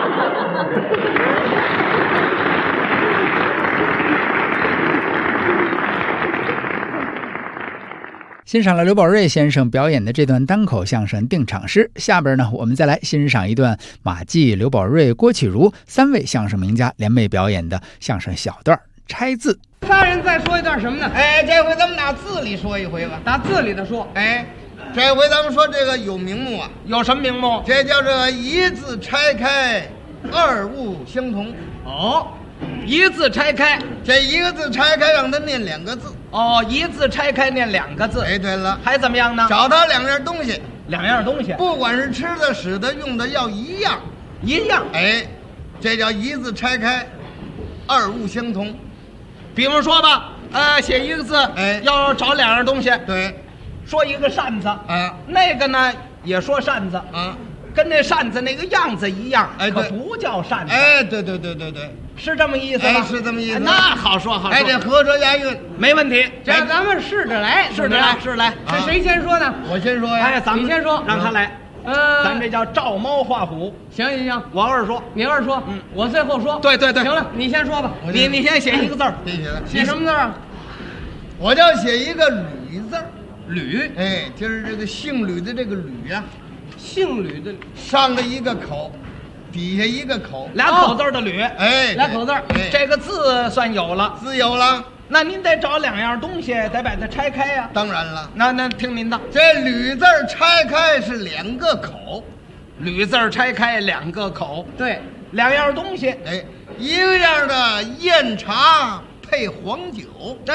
Speaker 15: 欣赏了刘宝瑞先生表演的这段单口相声定场诗，下边呢，我们再来欣赏一段马季、刘宝瑞、郭启儒三位相声名家联袂表演的相声小段拆字。
Speaker 2: 仨人再说一段什么呢？
Speaker 17: 哎，这回咱们打字里说一回吧。
Speaker 2: 打字里的说。
Speaker 17: 哎，这回咱们说这个有名目啊。
Speaker 2: 有什么名目？
Speaker 17: 这叫这一字拆开，二物相同。
Speaker 2: 哦，一字拆开，
Speaker 17: 这一个字拆开让他念两个字。
Speaker 2: 哦，一字拆开念两个字。
Speaker 17: 哎，对了，
Speaker 2: 还怎么样呢？
Speaker 17: 找到两样东西，
Speaker 2: 两样东西，
Speaker 17: 不管是吃的、使的、用的，要一样，
Speaker 2: 一样。
Speaker 17: 哎，这叫一字拆开，二物相同。
Speaker 2: 比方说吧，写一个字，
Speaker 17: 哎，
Speaker 2: 要找两样东西。
Speaker 17: 对，
Speaker 2: 说一个扇子，
Speaker 17: 啊，
Speaker 2: 那个呢也说扇子，
Speaker 17: 啊，
Speaker 2: 跟那扇子那个样子一样，
Speaker 17: 哎，
Speaker 2: 可不叫扇子。
Speaker 17: 哎，对，
Speaker 2: 是这么意思吧？
Speaker 17: 哎，是这么意思。
Speaker 2: 那好说好说。
Speaker 17: 哎，这合辙押韵
Speaker 2: 没问题。
Speaker 17: 这
Speaker 2: 咱们试着来，试着来。是谁先说呢？
Speaker 17: 我先说呀。
Speaker 2: 哎，咱们
Speaker 17: 你先说，
Speaker 2: 让他来。咱这叫照猫画虎。行，我二说，你二说，我最后说。对。行了，你先说吧。你先写一个字儿。写什么字啊？
Speaker 17: 我要写一个吕字儿。
Speaker 2: 吕。
Speaker 17: 哎，就是这个姓吕的这个吕呀。
Speaker 2: 姓吕的
Speaker 17: 上了一个口，底下一个口，
Speaker 2: 俩口字的吕。
Speaker 17: 哎，
Speaker 2: 俩口字，这个字算有了。
Speaker 17: 字有了。
Speaker 2: 那您得找两样东西，得把它拆开呀。
Speaker 17: 当然了，
Speaker 2: 那听您的。
Speaker 17: 这吕字拆开是两个口，
Speaker 2: 吕字拆开两个口，对，两样东西。
Speaker 17: 哎，一个样的酽茶配黄酒，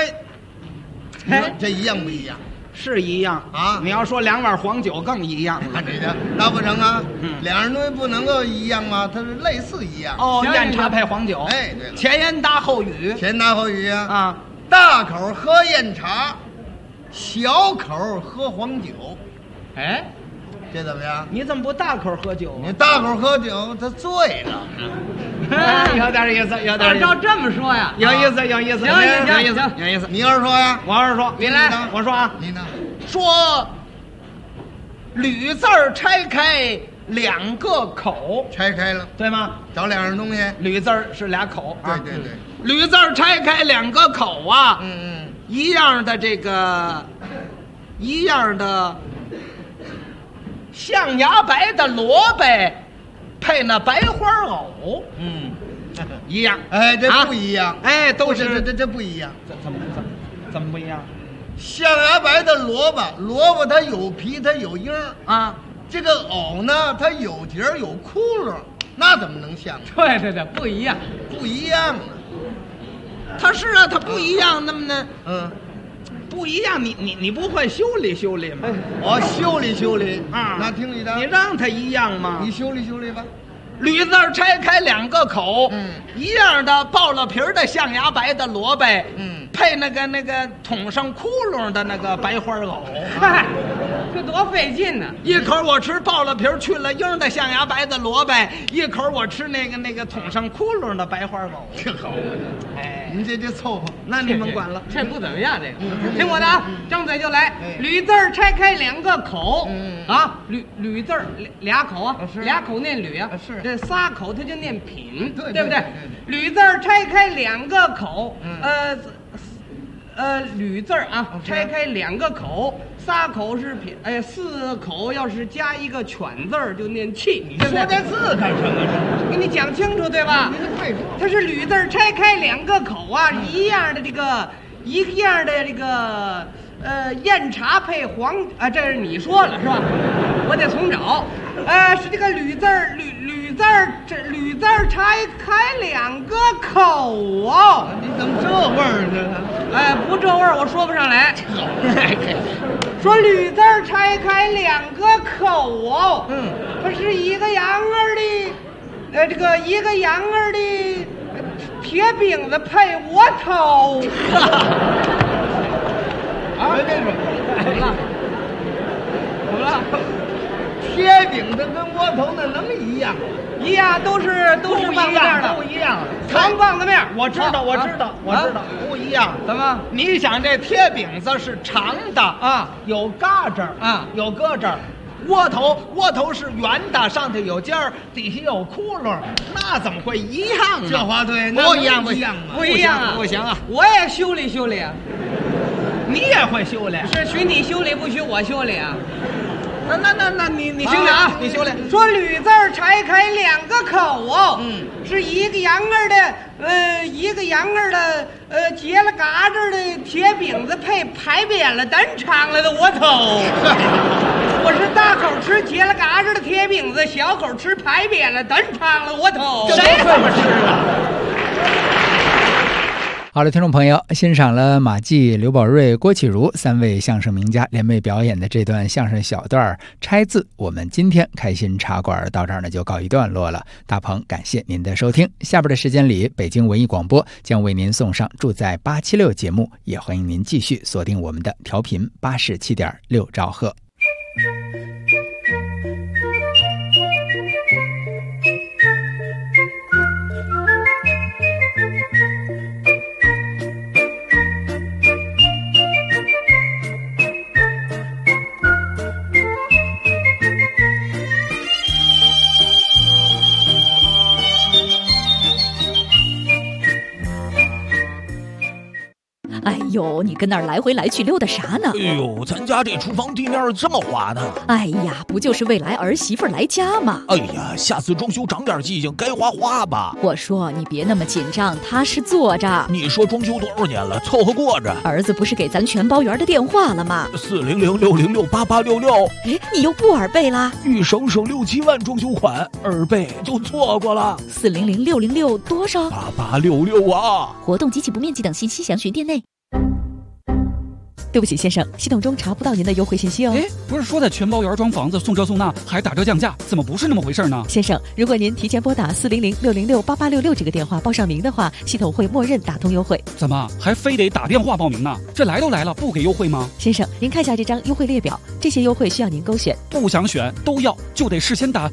Speaker 17: 这一样不一样？
Speaker 2: 是一样啊！你要说两碗黄酒更一样了，
Speaker 17: 这个那不成啊！两样东西不能够一样吗？它是类似一样。
Speaker 2: 哦，酽茶配黄酒。
Speaker 17: 哎，对了，
Speaker 2: 前言搭后语。
Speaker 17: 前搭后语啊！
Speaker 2: 啊，
Speaker 17: 大口喝酽茶，小口喝黄酒。
Speaker 2: 哎，
Speaker 17: 这怎么样？
Speaker 2: 你怎么不大口喝酒？
Speaker 17: 你大口喝酒，他醉了。
Speaker 2: 有点意思，有点意思。照这么说呀，有意思，有意思。行，有意思。
Speaker 17: 你二说呀？
Speaker 2: 我二说。你来，我说啊。
Speaker 17: 你呢？
Speaker 2: 说吕字拆开两个口，
Speaker 17: 拆开了，
Speaker 2: 对吗？
Speaker 17: 找两样东西。
Speaker 2: 吕字是俩口啊。
Speaker 17: 对。
Speaker 2: 吕字拆开两个口啊。一样的这个，一样的象牙白的萝卜配那白花藕。一样。
Speaker 17: 哎，这不一样。
Speaker 2: 哎，都是
Speaker 17: 这不一样。
Speaker 2: 怎么不一样？
Speaker 17: 象牙白的萝卜它有皮，它有缨
Speaker 2: 啊。
Speaker 17: 这个藕呢，它有节有窟窿，那怎么能像？
Speaker 2: 对，不一样，
Speaker 17: 不一样啊。
Speaker 2: 它是啊，它不一样，那么呢？不一样，你不会修理吗？
Speaker 17: 我修理啊。那听你的。
Speaker 2: 你让它一样吗？
Speaker 17: 你修理吧。
Speaker 2: 吕字拆开两个口，一样的爆了皮的象牙白的萝卜，配那个捅上窟窿的那个白花藕。
Speaker 18: 嗨，这多费劲呢！
Speaker 2: 一口我吃爆了皮去了缨的象牙白的萝卜，一口我吃那个捅上窟窿的白花藕。
Speaker 17: 这好，哎，您这凑合，
Speaker 2: 那你们管了，
Speaker 18: 这不怎么样。这个，听我的啊，张嘴就来。吕字拆开两个口，啊，吕字俩口啊，俩口念吕啊，是。这仨口它就念品，对不对？吕字拆开两个口，吕字啊，拆开两个口，仨口是品，四口要是加一个犬字就念气。你说这字干什么？给你讲清楚，对吧？它是吕字拆开两个口啊，一样的这个酽茶配黄啊，这是你说了是吧？我得重找。是这个吕字这吕字拆开两个口哦。
Speaker 2: 你怎么这味儿呢？
Speaker 18: 哎，不这味儿我说不上来。说吕字拆开两个口哦。它是一个羊儿的，这个一个羊儿的铁饼子配窝头。
Speaker 2: 啊，别说，怎么了？怎么了？铁饼子跟窝头那能一样？
Speaker 18: 一样，都是棒子面的，
Speaker 2: 不一样。
Speaker 18: 长棒子面，
Speaker 2: 我知道，不一样。
Speaker 18: 怎么？
Speaker 2: 你想这铁饼子是长的啊，有嘎吱啊，有搁这儿。窝头是圆的，上头有尖儿，底下有窟窿，那怎么会一样呢？
Speaker 18: 这话对，
Speaker 2: 不一样，
Speaker 18: 不一样啊！
Speaker 2: 不行啊！
Speaker 18: 我也修理啊。
Speaker 2: 你也会修理？
Speaker 18: 是许你修理，不许我修理啊？
Speaker 2: 那你修理啊！你修理。
Speaker 18: 说吕字拆开两个口哦，是一个羊儿的，结了嘎吱的铁饼子配排扁了单长了的窝头。我是大口吃结了嘎吱的铁饼子，小口吃排扁了单长了窝头。
Speaker 2: 谁这么吃啊？
Speaker 15: 好了，听众朋友，欣赏了马季、刘宝瑞、郭启儒三位相声名家联袂表演的这段相声小段《拆字》，我们今天开心茶馆到这儿呢就告一段落了。大鹏，感谢您的收听。下边的时间里，北京文艺广播将为您送上住在876节目，也欢迎您继续锁定我们的调频87.6兆赫。
Speaker 8: 哎呦，你跟那儿来回来去溜达啥呢？
Speaker 11: 哎呦，咱家这厨房地面这么滑呢。
Speaker 8: 哎呀，不就是未来儿媳妇来家吗？
Speaker 11: 哎呀，下次装修长点记性，该画吧。
Speaker 8: 我说你别那么紧张，踏实坐着。
Speaker 11: 你说装修多少年了，凑合过着。
Speaker 8: 儿子不是给咱全包园的电话了吗
Speaker 11: ？400-606-8866。
Speaker 8: 哎，你又不耳背啦？
Speaker 11: 欲省6、7万装修款，耳背就错过了。
Speaker 8: 400-606多少
Speaker 11: ？8866啊！
Speaker 8: 活动及其不面积等信息详询店内。对不起先生，系统中查不到您的优惠信息哦。
Speaker 6: 哎，不是说在全包园装房子送这送那还打折降价，怎么不是那么回事呢？
Speaker 8: 先生，如果您提前拨打400-606-8866这个电话报上名的话，系统会默认打通优惠。
Speaker 6: 怎么还非得打电话报名呢？这来都来了，不给优惠吗？
Speaker 8: 先生，您看下这张优惠列表，这些优惠需要您勾选。
Speaker 6: 不想选都要，就得事先打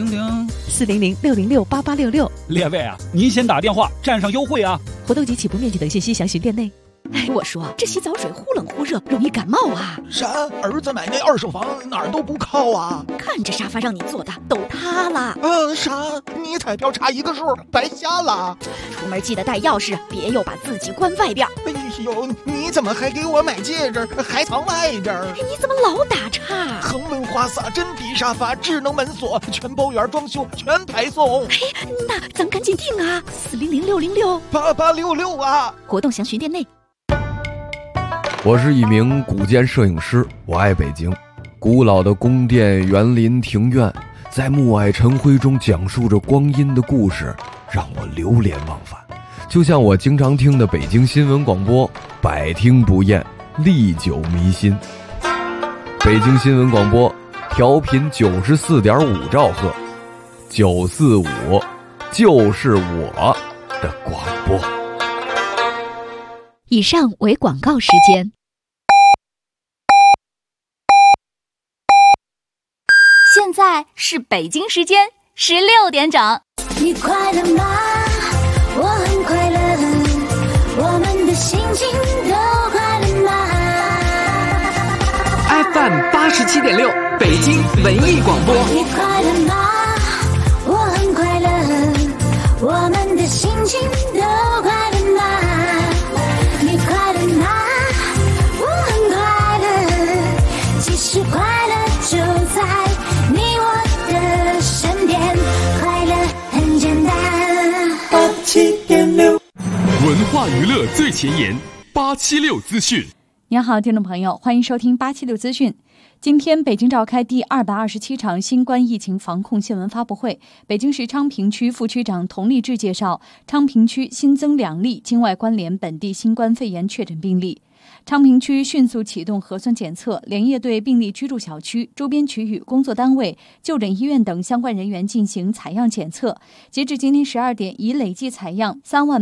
Speaker 8: 400-606-8866。
Speaker 6: 列位啊，您先打电话占上优惠啊！
Speaker 8: 活动及起步面积等信息详询店内。哎，我说这洗澡水忽冷忽热，容易感冒啊！
Speaker 11: 啥？儿子买那二手房哪儿都不靠啊！
Speaker 8: 看这沙发让你坐的都塌了。
Speaker 11: 啥？你彩票差一个数，白瞎了。
Speaker 8: 出门记得带钥匙，别又把自己关外边。
Speaker 11: 哎呦，你怎么还给我买戒指，还藏外边？
Speaker 8: 你怎么老打岔？
Speaker 11: 恒温花洒、真皮沙发、智能门锁，全包园装修，全排送。
Speaker 8: 哎，那咱赶紧定啊！400-606-8866
Speaker 11: 啊！
Speaker 8: 活动详询店内。
Speaker 19: 我是一名古建摄影师，我爱北京。古老的宫殿、园林、庭院，在暮霭晨辉中讲述着光阴的故事，让我流连忘返。就像我经常听的北京新闻广播，百听不厌，历久弥新。北京新闻广播，调频94.5兆赫，945就是我的广播。
Speaker 8: 以上为广告时间。
Speaker 12: 现在是北京时间16点整。
Speaker 20: 你快乐吗？我很快乐，我们的心情都快乐吗
Speaker 14: ？FM 87.6，北京文艺广播。
Speaker 20: 你快乐吗？我很快乐，我们的心情都快乐吗？你快乐吗？我很快乐，其实快乐就在你我的身边，快乐很简单。87.6，
Speaker 13: 文化娱乐最前沿，876资讯。
Speaker 21: 您好，听众朋友，欢迎收听876资讯。
Speaker 8: 今天，北京召开第227场新冠疫情防控新闻发布会。北京市昌平区副区长佟立志介绍，昌平区新增2例境外关联本地新冠肺炎确诊病例。昌平区迅速启动核酸检测，连夜对病例居住小区、周边区域、工作单位、就诊医院等相关人员进行采样检测。截至今天12点，已累计采样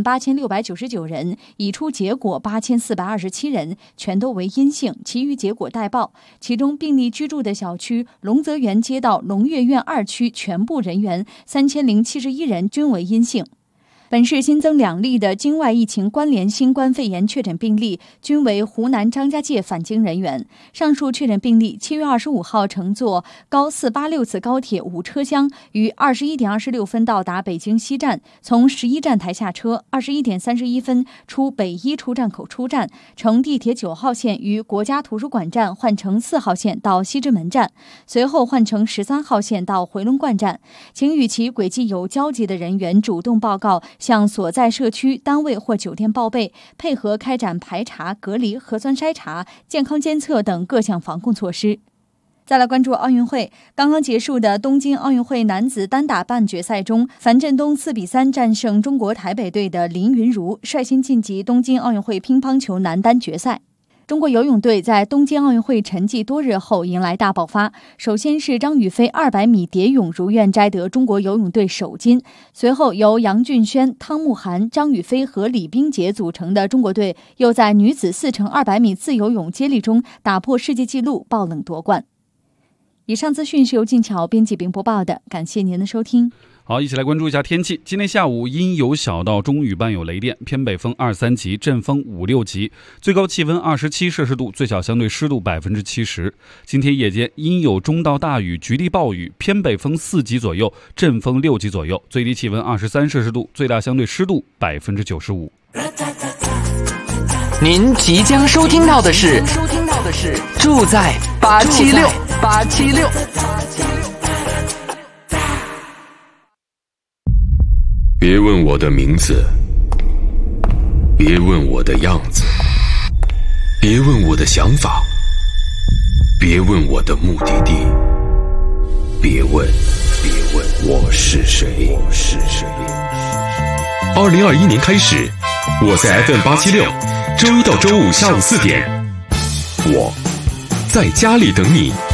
Speaker 8: 38699人，已出结果8427人，全都为阴性，其余结果待报。其中病例居住的小区龙泽园街道龙悦苑2区全部人员3071人均为阴性。本市新增2例的境外疫情关联新冠肺炎确诊病例，均为湖南张家界返京人员。上述确诊病例7月25号乘坐高486次高铁5车厢，于21点26分到达北京西站，从11站台下车，21点31分出北一出站口出站，乘地铁9号线于国家图书馆站换乘4号线到西直门站，随后换乘13号线到回龙观站。请与其轨迹有交集的人员主动报告，向所在社区、单位或酒店报备，配合开展排查、隔离、核酸筛查、健康监测等各项防控措施。再来关注奥运会，刚刚结束的东京奥运会男子单打半决赛中，樊振东4比3战胜中国台北队的林昀儒，率先晋级东京奥运会乒乓球男单决赛。中国游泳队在东京奥运会沉寂多日后迎来大爆发，首先是张雨霏200米蝶泳如愿摘得中国游泳队首金，随后由杨俊轩、汤慕涵、张雨霏和李冰洁组成的中国队又在女子4×200米自由泳接力中打破世界纪录，爆冷夺冠。以上资讯是由静巧编辑并播报的，感谢您的收听。
Speaker 6: 好，一起来关注一下天气。今天下午阴有小到中雨伴有雷电，偏北风2、3级，阵风5、6级，最高气温27摄氏度，最小相对湿度70%。今天夜间阴有中到大雨，局地暴雨，偏北风4级左右，阵风6级左右，最低气温23摄氏度，最大相对湿度95%。
Speaker 14: 您即将收听到的是住在876。
Speaker 13: 别问我的名字，别问我的样子，别问我的想法，别问我的目的地，别问我是谁。2021年开始，我在 FM876，周一到周五下午4点，我在家里等你。